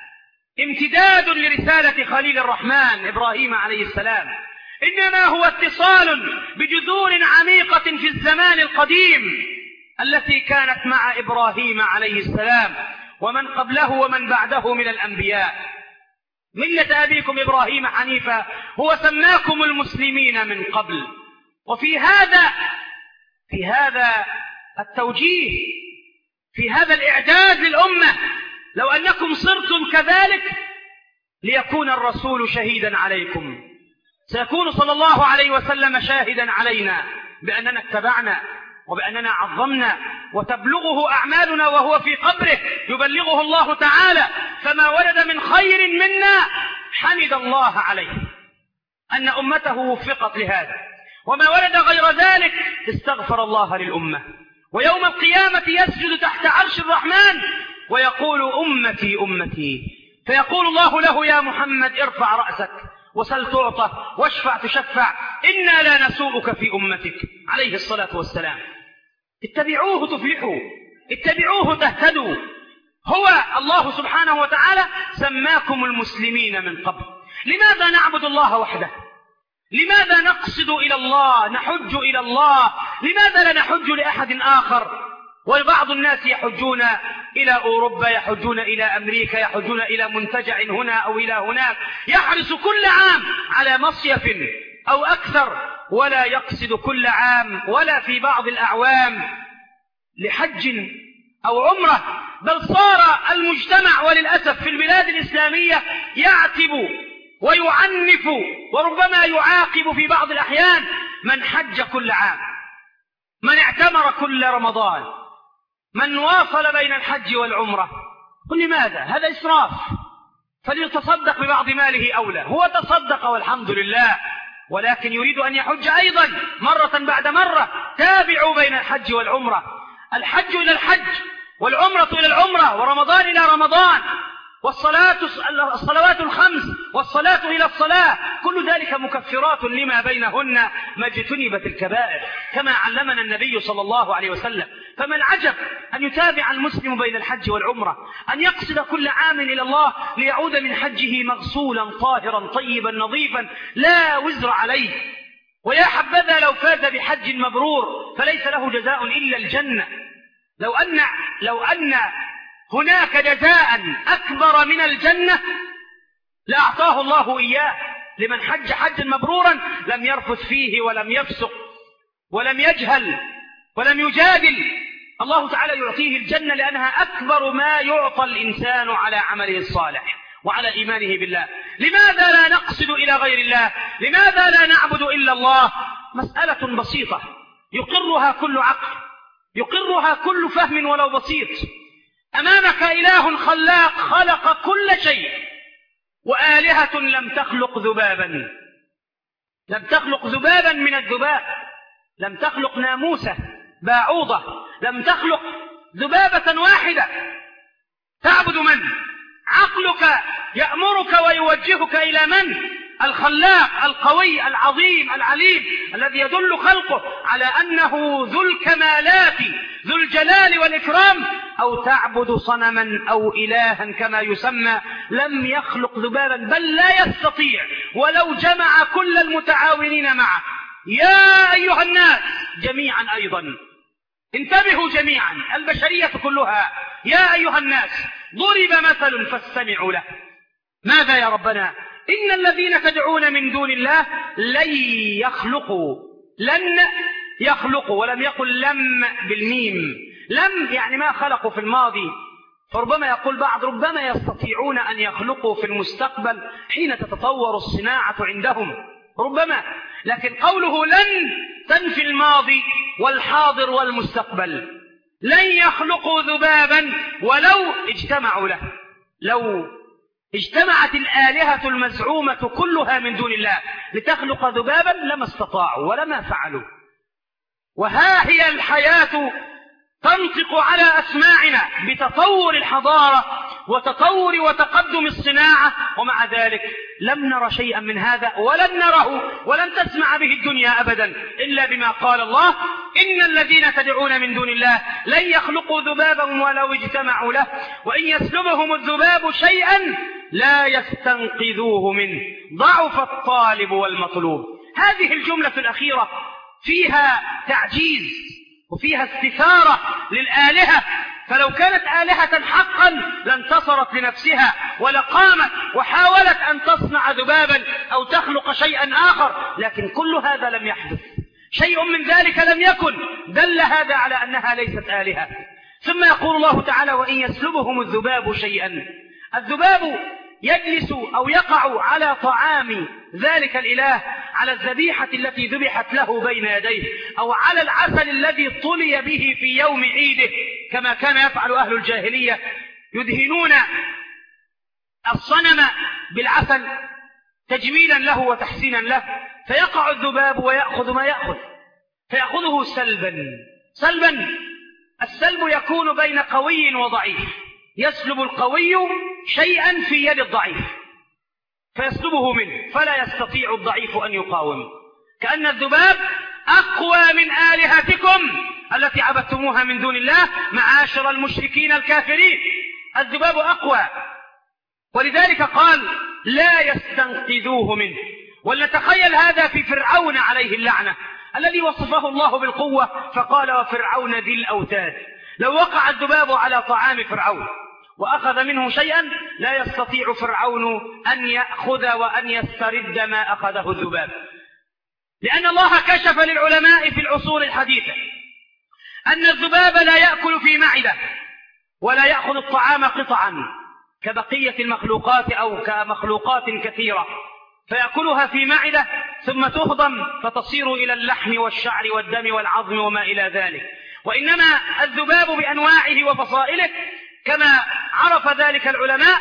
امتداد لرسالة خليل الرحمن إبراهيم عليه السلام، إنما هو اتصال بجذور عميقة في الزمان القديم التي كانت مع إبراهيم عليه السلام ومن قبله ومن بعده من الأنبياء. ملة أبيكم إبراهيم حنيفا، هو سماكم المسلمين من قبل. وفي هذا في هذا التوجيه، في هذا الإعداد للأمة، لو أنكم صرتم كذلك ليكون الرسول شهيدا عليكم، سيكون صلى الله عليه وسلم شاهدا علينا بأننا اتبعنا وبأننا عظمنا، وتبلغه أعمالنا وهو في قبره يبلغه الله تعالى. فما ولد من خير منا حمد الله عليه أن أمته وفقت لهذا، وما ولد غير ذلك استغفر الله للأمة. ويوم القيامة يسجد تحت عرش الرحمن ويقول: أمتي أمتي، فيقول الله له: يا محمد ارفع رأسك وسل تعطى واشفع تشفع، إنا لا نسوءك في أمتك عليه الصلاة والسلام. اتبعوه تفلحوا، اتبعوه تهتدوا. هو الله سبحانه وتعالى سماكم المسلمين من قبل. لماذا نعبد الله وحده؟ لماذا نقصد إلى الله، نحج إلى الله؟ لماذا لا نحج لأحد آخر؟ وبعض الناس يحجون إلى أوروبا، يحجون إلى أمريكا، يحجون إلى منتجع هنا أو إلى هناك، يحرص كل عام على مصيف أو أكثر، ولا يقصد كل عام ولا في بعض الأعوام لحج أو عمرة. بل صار المجتمع وللأسف في البلاد الإسلامية يعتب ويعنف وربما يعاقب في بعض الأحيان من حج كل عام، من اعتمر كل رمضان، من واصل بين الحج والعمرة. لماذا؟ هذا إسراف، فليتصدق ببعض ماله أولى. هو تصدق والحمد لله، ولكن يريد أن يحج أيضا مرة بعد مرة. تابعوا بين الحج والعمرة، الحج إلى الحج والعمرة إلى العمرة ورمضان إلى رمضان، والصلاة الصلوات الخمس والصلاة إلى الصلاة، كل ذلك مكفرات لما بينهن ما اجتنبت الكبائر كما علمنا النبي صلى الله عليه وسلم. فما العجب أن يتابع المسلم بين الحج والعمرة، أن يقصد كل عام إلى الله ليعود من حجه مغسولا طاهرا طيبا نظيفا لا وزر عليه. ويا حبذا لو فاز بحج مبرور فليس له جزاء إلا الجنة. لو أن, لو أن هناك جزاء أكبر من الجنة لأعطاه الله إياه لمن حج حجا مبرورا لم يرفث فيه ولم يفسق ولم يجهل ولم يجادل. الله تعالى يعطيه الجنة لأنها أكبر ما يعطى الإنسان على عمله الصالح وعلى إيمانه بالله. لماذا لا نقصد إلى غير الله؟ لماذا لا نعبد إلا الله؟ مسألة بسيطة يقرها كل عقل، يقرها كل فهم ولو بسيط. أمامك إله خلاق خلق كل شيء، وآلهة لم تخلق ذبابا، لم تخلق ذبابا من الذباب، لم تخلق ناموسة باعوضة، لم تخلق ذبابة واحدة. تعبد من؟ عقلك يأمرك ويوجهك إلى من؟ الخلاق القوي العظيم العليم الذي يدل خلقه على أنه ذو الكمالات ذو الجلال والإكرام. أو تعبد صنما أو إلها كما يسمى لم يخلق ذبابا، بل لا يستطيع ولو جمع كل المتعاونين معه. يا أيها الناس جميعا، أيضا انتبهوا جميعا البشرية كلها، يا أيها الناس ضرب مثل فاستمعوا له. ماذا يا ربنا؟ إن الذين تدعون من دون الله لن يخلقوا، لن يخلقوا، ولم يقل لم بالميم، لم يعني ما خلقوا في الماضي. فربما يقول بعض ربما يستطيعون أن يخلقوا في المستقبل حين تتطور الصناعة عندهم، ربما. لكن قوله لن تنفي الماضي والحاضر والمستقبل. لن يخلقوا ذبابا ولو اجتمعوا له. لو اجتمعت الآلهة المزعومة كلها من دون الله لتخلق ذبابا لما استطاعوا ولما فعلوا. وها هي الحياة تنطق على أسماعنا بتطور الحضارة وتطور وتقدم الصناعة، ومع ذلك لم نر شيئا من هذا ولن نره ولن تسمع به الدنيا أبدا إلا بما قال الله: إن الذين تدعون من دون الله لن يخلقوا ذبابا ولو اجتمعوا له وإن يسلبهم الذباب شيئا لا يستنقذوه منه ضعف الطالب والمطلوب. هذه الجملة الأخيرة فيها تعجيز وفيها استثارة للآلهة، فلو كانت آلهة حقا لانتصرت لنفسها ولقامت وحاولت أن تصنع ذبابا أو تخلق شيئا آخر، لكن كل هذا لم يحدث، شيء من ذلك لم يكن، دل هذا على أنها ليست آلهة. ثم يقول الله تعالى: وإن يسلبهم الذباب شيئا. الذباب يجلس أو يقع على طعام ذلك الإله، على الذبيحة التي ذبحت له بين يديه، أو على العسل الذي طلي به في يوم عيده كما كان يفعل أهل الجاهلية، يدهنون الصنم بالعسل تجميلا له وتحسينا له، فيقع الذباب ويأخذ ما يأخذ، فيأخذه سلبا سلبا. السلب يكون بين قوي وضعيف، يسلب القوي شيئا في يد الضعيف فيسلبه منه فلا يستطيع الضعيف أن يقاوم. كأن الذباب أقوى من آلهتكم التي عبدتموها من دون الله معاشر المشركين الكافرين. الذباب أقوى، ولذلك قال لا يستنقذوه منه. ولنتخيل هذا في فرعون عليه اللعنة الذي وصفه الله بالقوة فقال وفرعون ذي الأوتاد. لو وقع الذباب على طعام فرعون وأخذ منه شيئا لا يستطيع فرعون أن يأخذ وأن يسترد ما أخذه الذباب، لأن الله كشف للعلماء في العصور الحديثة أن الذباب لا يأكل في معدة ولا يأخذ الطعام قطعا كبقية المخلوقات أو كمخلوقات كثيرة فيأكلها في معدة ثم تهضم فتصير إلى اللحم والشعر والدم والعظم وما إلى ذلك، وإنما الذباب بأنواعه وفصائله كما عرف ذلك العلماء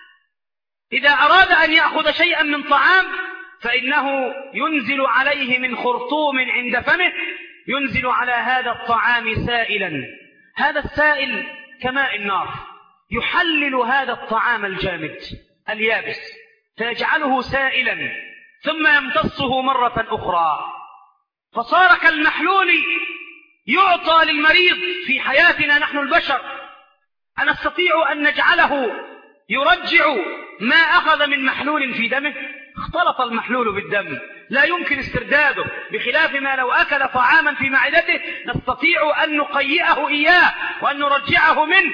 إذا أراد أن يأخذ شيئا من طعام فإنه ينزل عليه من خرطوم عند فمه، ينزل على هذا الطعام سائلا، هذا السائل كماء النار يحلل هذا الطعام الجامد اليابس فيجعله سائلا ثم يمتصه مرة أخرى، فصار كالمحلول يعطى للمريض. في حياتنا نحن البشر أنستطيع أن نجعله يرجع ما أخذ من محلول في دمه؟ اختلط المحلول بالدم لا يمكن استرداده، بخلاف ما لو أكل طعاما في معدته نستطيع أن نقيئه إياه وأن نرجعه منه.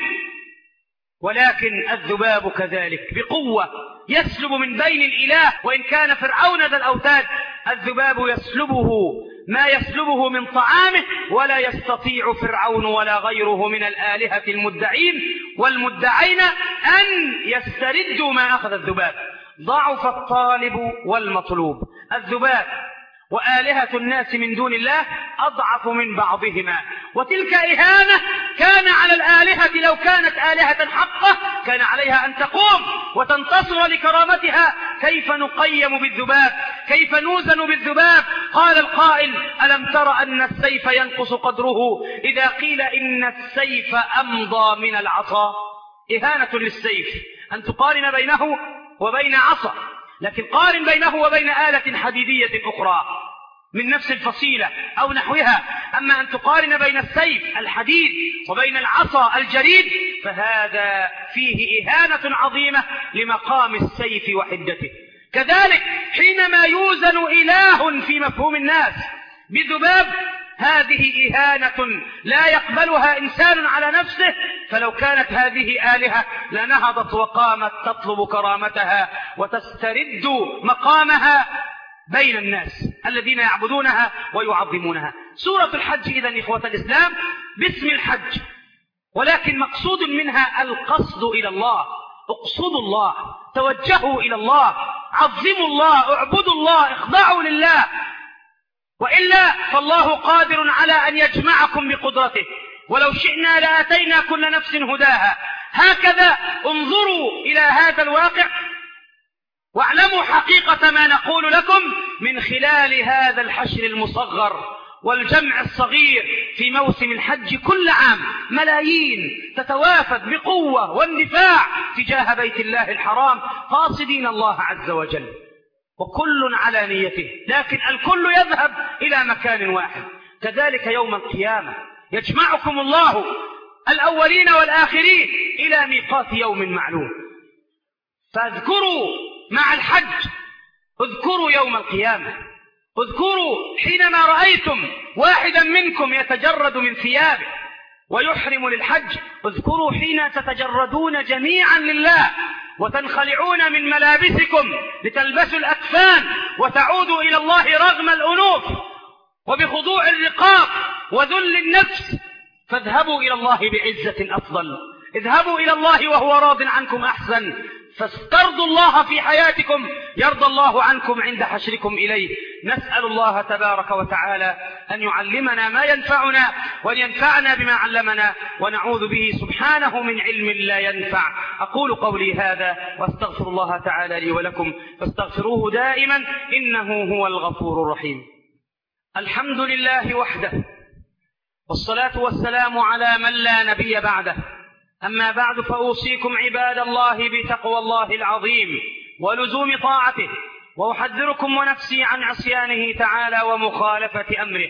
ولكن الذباب كذلك بقوة يسلب من بين الإله، وإن كان فرعون ذا الأوتاد الذباب يسلبه ما يسلبه من طعامه، ولا يستطيع فرعون ولا غيره من الآلهة المدعين والمدعين أن يستردوا ما أخذ الذباب. ضعف الطالب والمطلوب. الذباب وآلهة الناس من دون الله أضعف من بعضهما، وتلك إهانة كان على الآلهة لو كانت آلهة حقة كان عليها أن تقوم وتنتصر لكرامتها. كيف نقيم بالذباب؟ كيف نوزن بالذباب؟ قال القائل ألم تر أن السيف ينقص قدره إذا قيل إن السيف أمضى من العصا؟ إهانة للسيف أن تقارن بينه وبين عصا، لكن قارن بينه وبين آلة حديدية أخرى من نفس الفصيلة أو نحوها. أما أن تقارن بين السيف الحديد وبين العصا الجريد فهذا فيه إهانة عظيمة لمقام السيف وحدته. كذلك حينما يوزن إله في مفهوم الناس بذباب هذه إهانة لا يقبلها إنسان على نفسه، فلو كانت هذه آلهة لنهضت وقامت تطلب كرامتها وتسترد مقامها بين الناس الذين يعبدونها ويعظمونها. سورة الحج إذن إخوة الإسلام باسم الحج، ولكن مقصود منها القصد إلى الله. اقصدوا الله، توجهوا إلى الله، عظموا الله، اعبدوا الله، اخضعوا لله، وإلا فالله قادر على أن يجمعكم بقدرته، ولو شئنا لآتينا كل نفس هداها. هكذا انظروا إلى هذا الواقع واعلموا حقيقة ما نقول لكم من خلال هذا الحشر المصغر والجمع الصغير في موسم الحج. كل عام ملايين تتوافد بقوة واندفاع تجاه بيت الله الحرام قاصدين الله عز وجل، وكل على نيته، لكن الكل يذهب إلى مكان واحد. كذلك يوم القيامة يجمعكم الله الأولين والآخرين إلى ميقات يوم معلوم. فاذكروا مع الحج، اذكروا يوم القيامة، اذكروا حينما رأيتم واحدا منكم يتجرد من ثيابه ويحرم للحج، اذكروا حين تتجردون جميعا لله وتنخلعون من ملابسكم لتلبسوا الأكفان وتعودوا إلى الله رغم الأنوف وبخضوع الرقاب وذل النفس، فاذهبوا إلى الله بعزة أفضل، اذهبوا إلى الله وهو راض عنكم أحسن، فاسترضوا الله في حياتكم يرضى الله عنكم عند حشركم إليه. نسأل الله تبارك وتعالى أن يعلمنا ما ينفعنا وأن ينفعنا بما علمنا، ونعوذ به سبحانه من علم لا ينفع. أقول قولي هذا واستغفر الله تعالى لي ولكم فاستغفروه دائما إنه هو الغفور الرحيم. الحمد لله وحده، والصلاة والسلام على من لا نبي بعده. أما بعد، فأوصيكم عباد الله بتقوى الله العظيم ولزوم طاعته، وأحذركم ونفسي عن عصيانه تعالى ومخالفة أمره.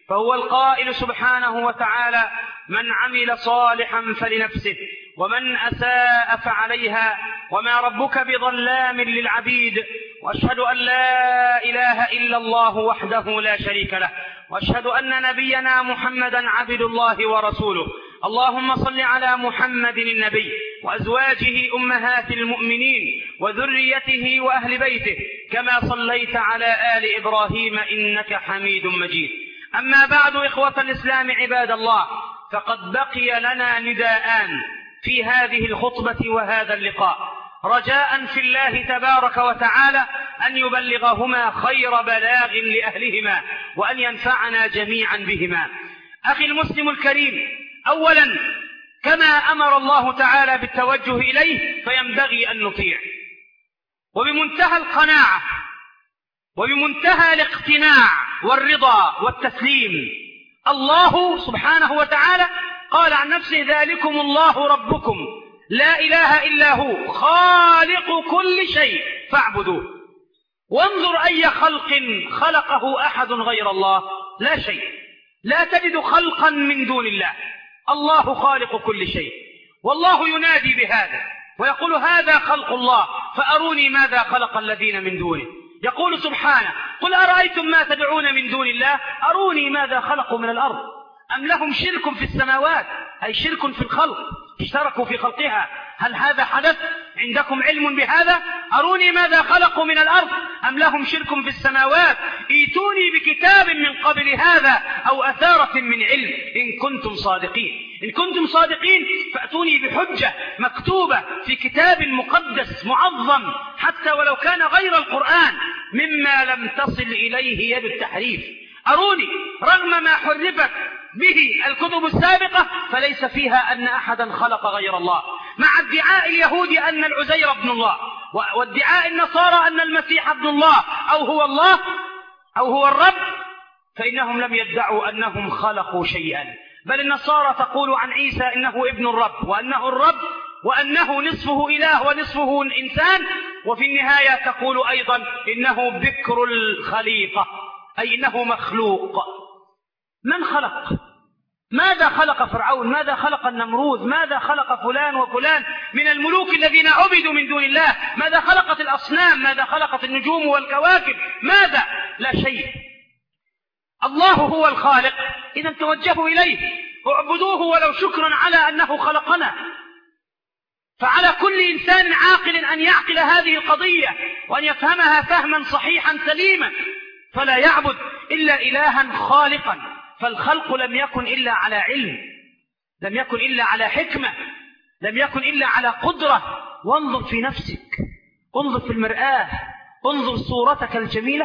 فهو القائل سبحانه وتعالى: من عمل صالحا فلنفسه ومن أساء فعليها وما ربك بظلام للعبيد. وأشهد أن لا إله إلا الله وحده لا شريك له، وأشهد أن نبينا محمدا عبد الله ورسوله. اللهم صل على محمد النبي وأزواجه أمهات المؤمنين وذريته وأهل بيته كما صليت على آل إبراهيم إنك حميد مجيد. أما بعد، إخوة الإسلام عباد الله، فقد بقي لنا نداءان في هذه الخطبة وهذا اللقاء، رجاء في الله تبارك وتعالى أن يبلغهما خير بلاغ لأهلهما وأن ينفعنا جميعا بهما. أخي المسلم الكريم، أولا كما أمر الله تعالى بالتوجه إليه فينبغي أن نطيع، وبمنتهى القناعة وبمنتهى الاقتناع والرضا والتسليم. الله سبحانه وتعالى قال عن نفسه: ذلكم الله ربكم لا إله إلا هو خالق كل شيء فاعبدوه. وانظر أي خلق خلقه أحد غير الله؟ لا شيء، لا تجد خلقا من دون الله. الله خالق كل شيء، والله ينادي بهذا ويقول: هذا خلق الله فأروني ماذا خلق الذين من دونه. يقول سبحانه: قل أرأيتم ما تدعون من دون الله أروني ماذا خلقوا من الأرض أم لهم شرك في السماوات، أي شرك في الخلق، اشتركوا في خلقها. هل هذا حدث؟ عندكم علم بهذا؟ أروني ماذا خلقوا من الأرض أم لهم شرك في السماوات، ائتوني بكتاب من قبل هذا أو أثارة من علم إن كنتم صادقين. إن كنتم صادقين فأتوني بحجة مكتوبة في كتاب مقدس معظم حتى ولو كان غير القرآن مما لم تصل إليه يد التحريف. أروني، رغم ما حرفت به الكتب السابقة فليس فيها أن أحدا خلق غير الله، مع ادعاء اليهود أن العزير ابن الله، وادعاء النصارى أن المسيح ابن الله أو هو الله أو هو الرب، فإنهم لم يدعوا أنهم خلقوا شيئا. بل النصارى تقول عن عيسى إنه ابن الرب وأنه الرب وأنه نصفه إله ونصفه إنسان، وفي النهاية تقول أيضا إنه بكر الخليقة، أي إنه مخلوق. من خلق؟ ماذا خلق فرعون؟ ماذا خلق النمروذ؟ ماذا خلق فلان وفلان من الملوك الذين عبدوا من دون الله؟ ماذا خلقت الأصنام؟ ماذا خلقت النجوم والكواكب؟ ماذا؟ لا شيء. الله هو الخالق، إذا توجهوا إليه، اعبدوه ولو شكرا على أنه خلقنا. فعلى كل إنسان عاقل أن يعقل هذه القضية وأن يفهمها فهما صحيحا سليما، فلا يعبد إلا إلها خالقا. فالخلق لم يكن إلا على علم، لم يكن إلا على حكمة، لم يكن إلا على قدرة. وانظر في نفسك، انظر في المرآة، انظر صورتك الجميلة.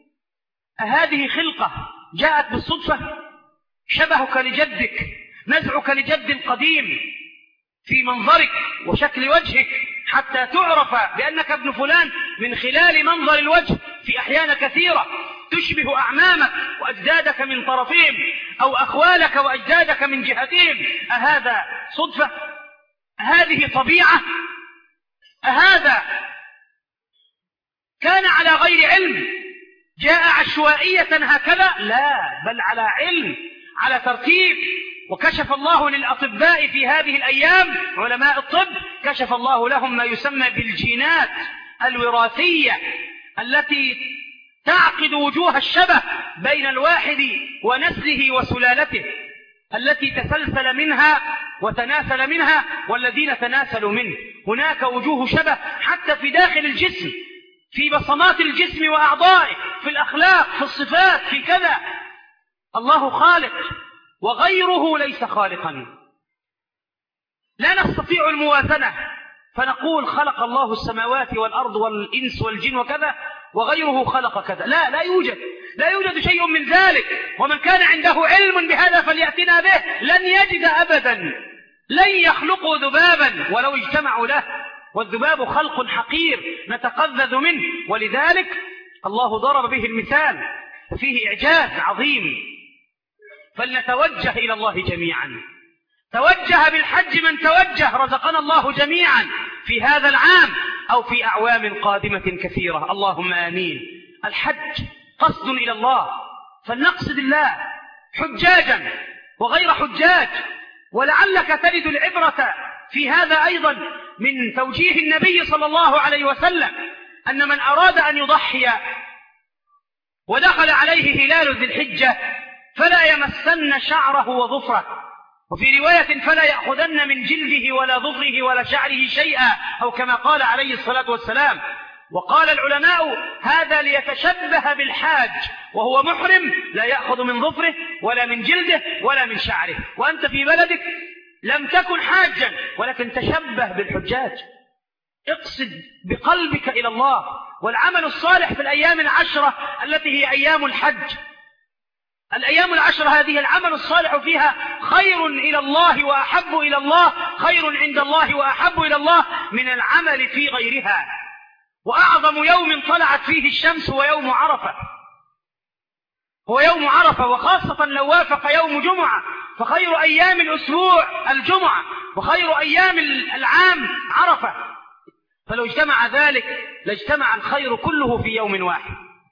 أهذه خلقة جاءت بالصدفة؟ شبهك لجدك، نزعك لجد قديم في منظرك وشكل وجهك حتى تعرف بأنك ابن فلان من خلال منظر الوجه. في أحيان كثيرة تشبه أعمامك وأجدادك من طرفهم أو أخوالك وأجدادك من جهتهم. أهذا صدفة؟ هذه طبيعة؟ أهذا كان على غير علم جاء عشوائية هكذا؟ لا، بل على علم، على ترتيب. وكشف الله للأطباء في هذه الأيام، علماء الطب كشف الله لهم ما يسمى بالجينات الوراثية التي تعقد وجوه الشبه بين الواحد ونسله وسلالته، التي تسلسل منها وتناسل منها والذين تناسلوا منه. هناك وجوه شبه حتى في داخل الجسم، في بصمات الجسم وأعضائه، في الأخلاق، في الصفات، في كذا. الله خالق وغيره ليس خالقا. لا نستطيع الموازنة فنقول خلق الله السماوات والأرض والإنس والجن وكذا وغيره خلق كذا. لا، لا يوجد، لا يوجد شيء من ذلك. ومن كان عنده علم بهذا فليأتنا به. لن يجد أبدا، لن يخلقوا ذبابا ولو اجتمعوا له، والذباب خلق حقير نتقذذ منه. ولذلك الله ضرب به المثال، فيه إعجاز عظيم. فلنتوجه إلى الله جميعا. توجه بالحج من توجه، رزقنا الله جميعا في هذا العام أو في أعوام قادمة كثيرة، اللهم آمين. الحج قصد إلى الله، فلنقصد الله حجاجا وغير حجاج. ولعلك تجد العبرة في هذا أيضا من توجيه النبي صلى الله عليه وسلم أن من أراد أن يضحي ودخل عليه هلال ذي الحجة فلا يمسن شعره وظفره، وفي رواية فلا يأخذن من جلده ولا ظفره ولا شعره شيئا، أو كما قال عليه الصلاة والسلام. وقال العلماء هذا ليتشبه بالحاج وهو محرم، لا يأخذ من ظفره ولا من جلده ولا من شعره، وأنت في بلدك لم تكن حاجا ولكن تشبه بالحجاج. اقصد بقلبك إلى الله، والعمل الصالح في الأيام العشرة التي هي أيام الحج. الأيام العشرة هذه العمل الصالح فيها خير إلى الله وأحب إلى الله، خير عند الله وأحب إلى الله من العمل في غيرها. وأعظم يوم طلعت فيه الشمس هو يوم عرفة، هو يوم عرفة، وخاصة لو وافق يوم جمعة فخير أيام الأسبوع الجمعة، وخير أيام العام عرفة. فلو اجتمع ذلك لاجتمع الخير كله في يوم واحد.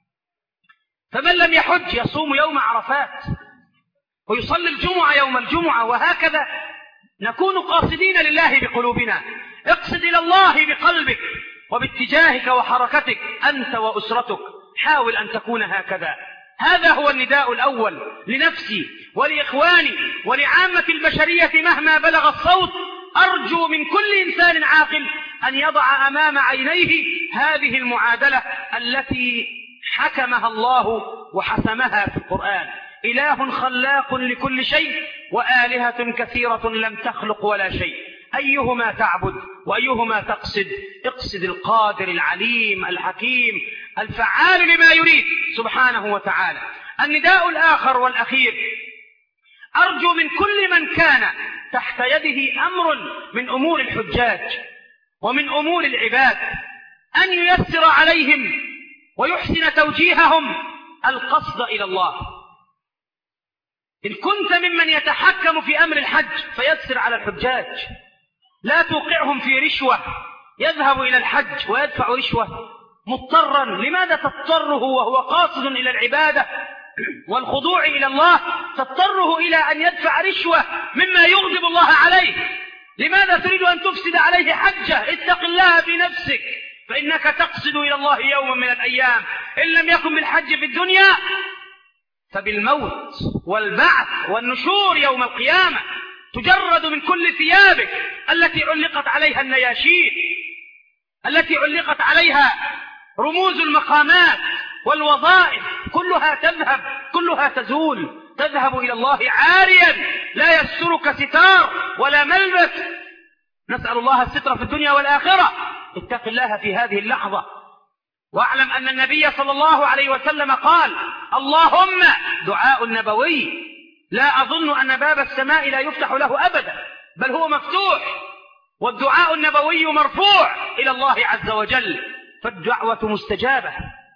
فمن لم يحج يصوم يوم عرفات ويصلي الجمعة يوم الجمعة، وهكذا نكون قاصدين لله بقلوبنا. اقصد إلى الله بقلبك وباتجاهك وحركتك أنت وأسرتك، حاول أن تكون هكذا. هذا هو النداء الأول لنفسي ولإخواني ولعامة البشرية مهما بلغ الصوت. أرجو من كل إنسان عاقل أن يضع أمام عينيه هذه المعادلة التي حكمها الله وحسمها في القرآن: إله خلاق لكل شيء وآلهة كثيرة لم تخلق ولا شيء، أيهما تعبد وأيهما تقصد؟ اقصد القادر العليم الحكيم الفعال لما يريد سبحانه وتعالى. النداء الآخر والأخير: أرجو من كل من كان تحت يده أمر من أمور الحجاج ومن أمور العباد أن ييسر عليهم ويحسن توجيههم القصد إلى الله. إن كنت ممن يتحكم في أمر الحج فيسر على الحجاج، لا توقعهم في رشوة يذهب إلى الحج ويدفع رشوة مضطرا. لماذا تضطره وهو قاصد إلى العبادة والخضوع إلى الله؟ تضطره إلى أن يدفع رشوة مما يغضب الله عليه. لماذا تريد أن تفسد عليه حجة؟ اتق الله في نفسك، فإنك تقصد إلى الله يوما من الأيام، إن لم يكن بالحج في الدنيا فبالموت والبعث والنشور يوم القيامة. تجرد من كل ثيابك التي علقت عليها النياشين، التي علقت عليها رموز المقامات والوظائف، كلها تذهب، كلها تزول، تذهب إلى الله عاريا لا يسترك ستار ولا ملبس. نسأل الله الستر في الدنيا والآخرة. اتق الله في هذه اللحظة، واعلم أن النبي صلى الله عليه وسلم قال: اللهم، دعاء نبوي لا أظن أن باب السماء لا يفتح له أبدا، بل هو مفتوح، والدعاء النبوي مرفوع إلى الله عز وجل، فالدعوة مستجابة.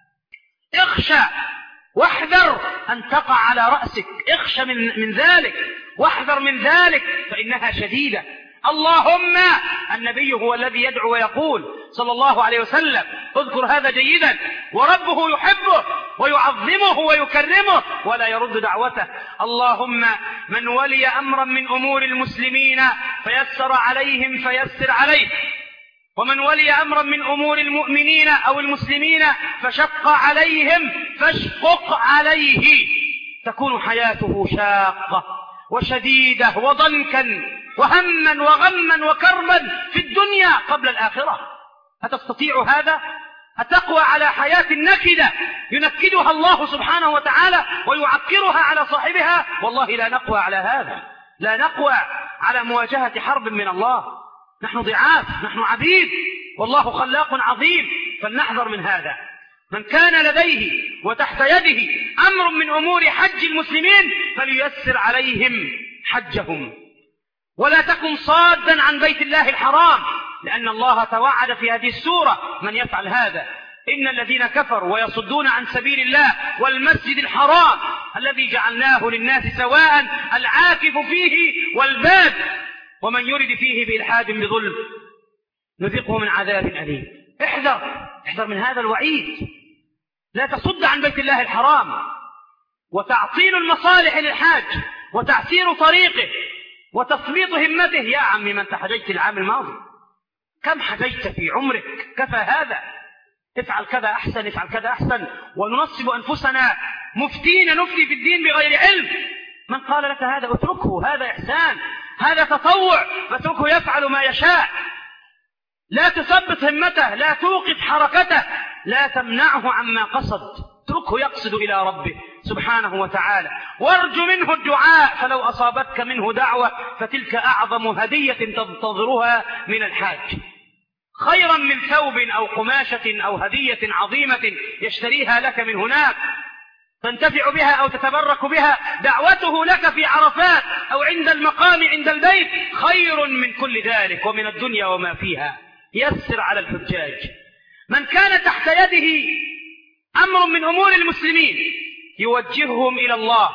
اخشى واحذر أن تقع على رأسك، اخشى من, من ذلك واحذر من ذلك فإنها شديدة. اللهم، النبي هو الذي يدعو ويقول صلى الله عليه وسلم، اذكر هذا جيدا: وربه يحبه ويعظمه ويكرمه ولا يرد دعوته. اللهم من ولي أمرا من أمور المسلمين فيسر عليهم فيسر عليه، ومن ولي أمرا من أمور المؤمنين أو المسلمين فشق عليهم فاشقق عليه. تكون حياته شاقة وشديدة وضنكا وهما وغما وكربا في الدنيا قبل الآخرة. أتستطيع هذا؟ أتقوى على حياة النكدة ينكدها الله سبحانه وتعالى ويعكرها على صاحبها؟ والله لا نقوى على هذا، لا نقوى على مواجهة حرب من الله. نحن ضعاف، نحن عبيد، والله خلاق عظيم، فلنحذر من هذا. من كان لديه وتحت يده أمر من أمور حج المسلمين فلييسر عليهم حجهم، ولا تكن صادا عن بيت الله الحرام، لأن الله توعد في هذه السورة من يفعل هذا: إن الذين كفروا ويصدون عن سبيل الله والمسجد الحرام الذي جعلناه للناس سواء العاكف فيه والباد ومن يرد فيه بإلحاد بظلم نذقه من عذاب أليم. احذر احذر من هذا الوعيد، لا تصد عن بيت الله الحرام. وتعطيل المصالح للحاج وتعسير طريقه وتثبيط همته. يا عمي ما انت حججت العام الماضي، كم حججت في عمرك؟ كفى هذا، افعل كذا أحسن، افعل كذا أحسن. وننصب أنفسنا مفتين نفتي في الدين بغير علم. من قال لك هذا؟ اتركه، هذا إحسان، هذا تطوع، فاتركه يفعل ما يشاء. لا تثبت همته، لا توقف حركته، لا تمنعه عما قصد، اتركه يقصد إلى ربه سبحانه وتعالى، وارجو منه الدعاء، فلو أصابتك منه دعوة فتلك أعظم هدية تنتظرها من الحاج، خيرا من ثوب أو قماشة أو هدية عظيمة يشتريها لك من هناك تنتفع بها أو تتبرك بها. دعوته لك في عرفات أو عند المقام عند البيت خير من كل ذلك ومن الدنيا وما فيها. يسر على الحجاج. من كان تحت يده أمر من أمور المسلمين يوجههم إلى الله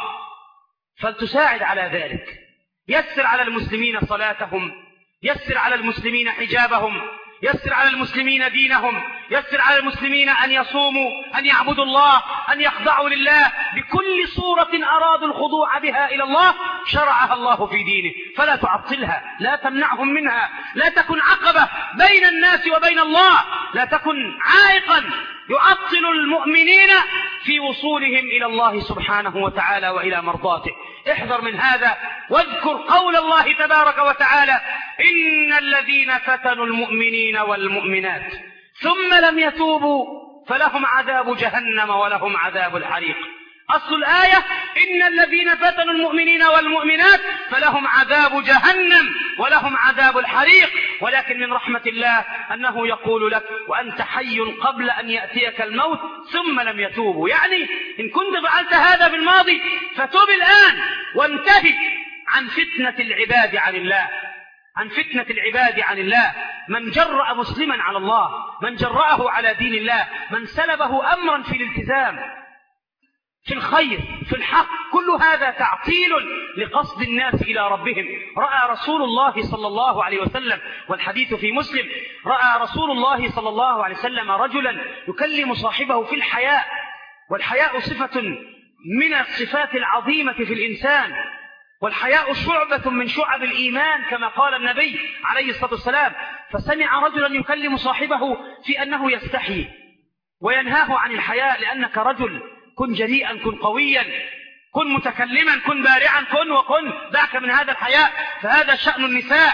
فلتساعد على ذلك. يسر على المسلمين صلاتهم، يسر على المسلمين حجابهم، يسر على المسلمين دينهم، يسر على المسلمين أن يصوموا، أن يعبدوا الله، أن يخضعوا لله بكل صورة أرادوا الخضوع بها إلى الله شرعها الله في دينه، فلا تعطلها، لا تمنعهم منها، لا تكن عقبة بين الناس وبين الله، لا تكن عائقا يعطل المؤمنين في وصولهم إلى الله سبحانه وتعالى وإلى مرضاته. احذر من هذا، واذكر قول الله تبارك وتعالى: إن الذين فتنوا المؤمنين والمؤمنات ثم لم يتوبوا فلهم عذاب جهنم ولهم عذاب الحريق. أصل الآية: إن الذين فتنوا المؤمنين والمؤمنات فلهم عذاب جهنم ولهم عذاب الحريق. ولكن من رحمة الله أنه يقول لك وأنت حي قبل أن يأتيك الموت ثم لم يتوبوا، يعني إن كنت فعلت هذا بالماضي فتوب الآن وانتهي عن فتنة العباد عن الله، عن فتنة العباد عن الله. من جرأ مسلما على الله، من جرأه على دين الله، من سلبه أمرا في الالتزام في الخير في الحق، كل هذا تعطيل لقصد الناس إلى ربهم. رأى رسول الله صلى الله عليه وسلم، والحديث في مسلم، رأى رسول الله صلى الله عليه وسلم رجلا يكلم صاحبه في الحياء، والحياء صفة من الصفات العظيمة في الإنسان، والحياء شعبة من شعب الإيمان كما قال النبي عليه الصلاة والسلام. فسمع رجلا يكلم صاحبه في أنه يستحي وينهاه عن الحياء: لأنك رجل، كن جريئا، كن قويا، كن متكلما، كن بارعا، كن وكن، دعك من هذا الحياء، فهذا شأن النساء.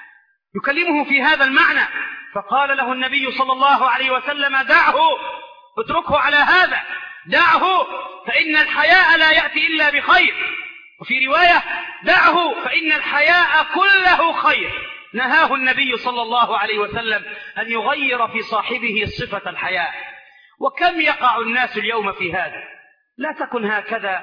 يكلمه في هذا المعنى، فقال له النبي صلى الله عليه وسلم: دعه، اتركه على هذا، دعه فإن الحياء لا يأتي إلا بخير. وفي رواية: دعه فإن الحياء كله خير. نهاه النبي صلى الله عليه وسلم أن يغير في صاحبه صفة الحياء. وكم يقع الناس اليوم في هذا. لا تكن هكذا،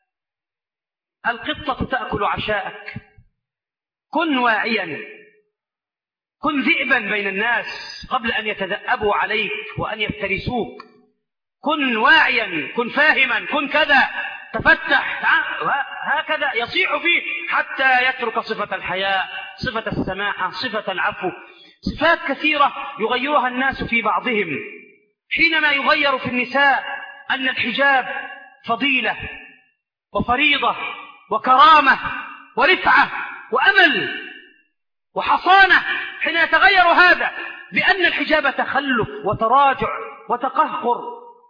القطة تأكل عشاءك. كن واعيا، كن ذئبا بين الناس قبل أن يتذأبوا عليك وأن يفترسوك. كن واعيا، كن فاهما، كن كذا، تفتح، هكذا يصيح فيه حتى يترك صفة الحياء، صفة السماحة، صفة العفو، صفات كثيرة يغيرها الناس في بعضهم. حينما يغير في النساء أن الحجاب فضيلة وفريضة وكرامة ورفعة وأمل وحصانة، حين يتغير هذا بأن الحجاب تخلف وتراجع وتقهقر،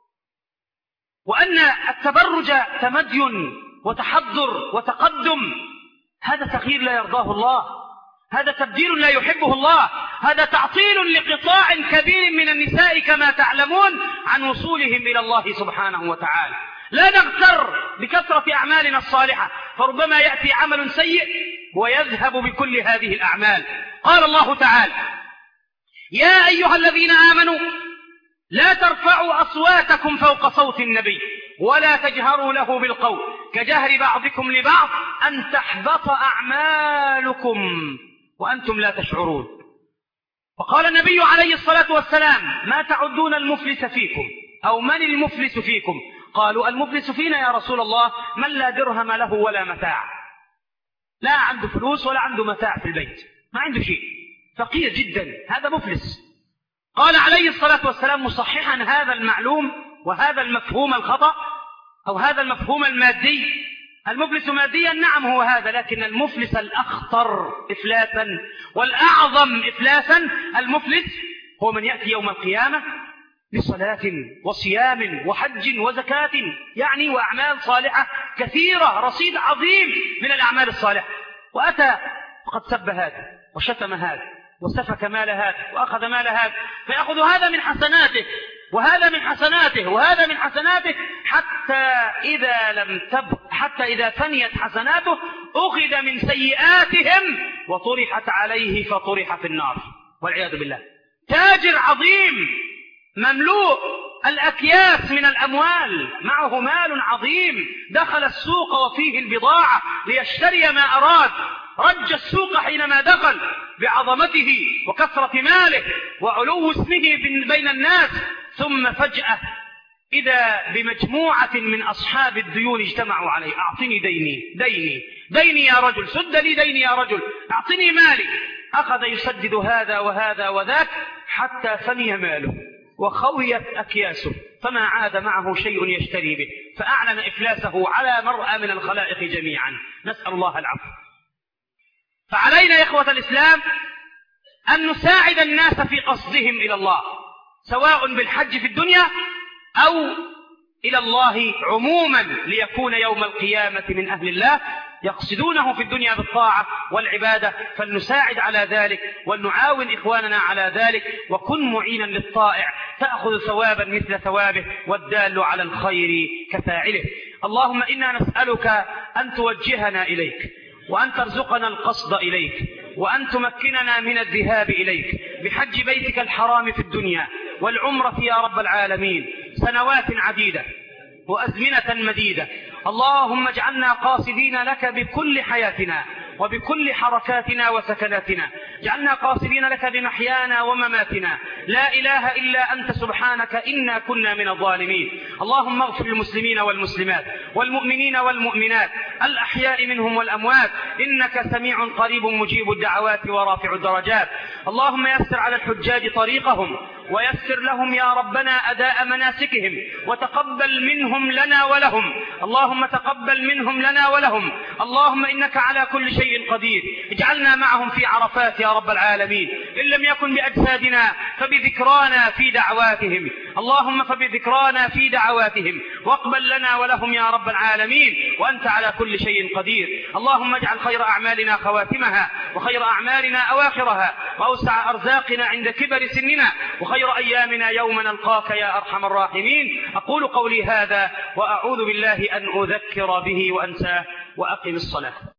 وأن التبرج تمدين وتحضر وتقدم، هذا تغيير لا يرضاه الله، هذا تبديل لا يحبه الله، هذا تعطيل لقطاع كبير من النساء كما تعلمون عن وصولهم إلى الله سبحانه وتعالى. لا نغتر بكثرة أعمالنا الصالحة، فربما يأتي عمل سيء ويذهب بكل هذه الأعمال. قال الله تعالى: يا أيها الذين آمنوا لا ترفعوا أصواتكم فوق صوت النبي ولا تجهروا له بالقول كجهر بعضكم لبعض أن تحبط أعمالكم وأنتم لا تشعرون. وقال النبي عليه الصلاة والسلام: ما تعدون المفلس فيكم، أو من المفلس فيكم؟ قالوا: المفلس فينا يا رسول الله من لا درهم له ولا متاع، لا عنده فلوس ولا عنده متاع في البيت، ما عنده شيء، فقير جدا، هذا مفلس. قال عليه الصلاة والسلام مصححا هذا المعلوم وهذا المفهوم الخطأ: أو هذا المفهوم المادي. المفلس ماديا نعم هو هذا، لكن المفلس الأخطر إفلاسا والأعظم إفلاسا المفلس هو من يأتي يوم القيامة بصلاة وصيام وحج وزكاة، يعني وأعمال صالحة كثيرة، رصيد عظيم من الأعمال الصالحة، وأتى وقد سب هذا وشتم هذا وسفك مال هذا وأخذ مال هذا، فيأخذ هذا من حسناته وهذا من حسناته وهذا من حسناته، حتى إذا لم تب حتى إذا فنيت حسناته أخذ من سيئاتهم وطرحت عليه فطرح في النار والعياذ بالله. تاجر عظيم مملوء الأكياس من الأموال، معه مال عظيم، دخل السوق وفيه البضاعة ليشتري ما أراد، رج السوق حينما دخل بعظمته وكثرة ماله وعلو اسمه بين الناس، ثم فجأة إذا بمجموعة من أصحاب الديون اجتمعوا عليه: أعطني ديني ديني ديني يا رجل، سد لي ديني يا رجل، أعطني مالي. أخذ يسدد هذا وهذا وذاك حتى فني ماله وخويت أكياسه، فما عاد معه شيء يشتري به، فأعلن إفلاسه على مرأى من الخلائق جميعا، نسأل الله العفو. فعلينا يا إخوة الإسلام أن نساعد الناس في قصدهم إلى الله، سواء بالحج في الدنيا أو إلى الله عموما، ليكون يوم القيامة من أهل الله يقصدونه في الدنيا بالطاعة والعبادة، فلنساعد على ذلك ونعاون إخواننا على ذلك، وكن معينا للطائع تأخذ ثوابا مثل ثوابه والدال على الخير كفاعله. اللهم إنا نسألك أن توجهنا إليك، وأن ترزقنا القصد إليك، وأن تمكننا من الذهاب إليك بحج بيتك الحرام في الدنيا والعمرة يا رب العالمين سنوات عديدة وأزمنة مديدة. اللهم اجعلنا قاصدين لك بكل حياتنا وبكل حركاتنا وسكناتنا، اجعلنا قاصدين لك بمحيانا ومماتنا، لا إله إلا أنت سبحانك إنا كنا من الظالمين. اللهم اغفر للمسلمين والمسلمات والمؤمنين والمؤمنات الأحياء منهم والأموات، إنك سميع قريب مجيب الدعوات ورافع الدرجات. اللهم يسر على الحجاج طريقهم ويسر لهم يا ربنا أداء مناسكهم، وتقبل منهم لنا ولهم، اللهم تقبل منهم لنا ولهم. اللهم إنك على كل شيء قدير، اجعلنا معهم في عرفات يا رب العالمين، إن لم يكن بأجسادنا فبذكرانا في دعواتهم، اللهم فبذكرانا في دعواتهم، واقبل لنا ولهم يا رب العالمين، وأنت على كل شيء قدير. اللهم اجعل خير أعمالنا خواتمها، وخير أعمالنا أواخرها، وأوسع أرزاقنا عند كبر سننا، وخير أيامنا يوم نلقاك يا أرحم الراحمين. أقول قولي هذا وأعوذ بالله أن أذكر به وأنساه، وأقم الصلاة.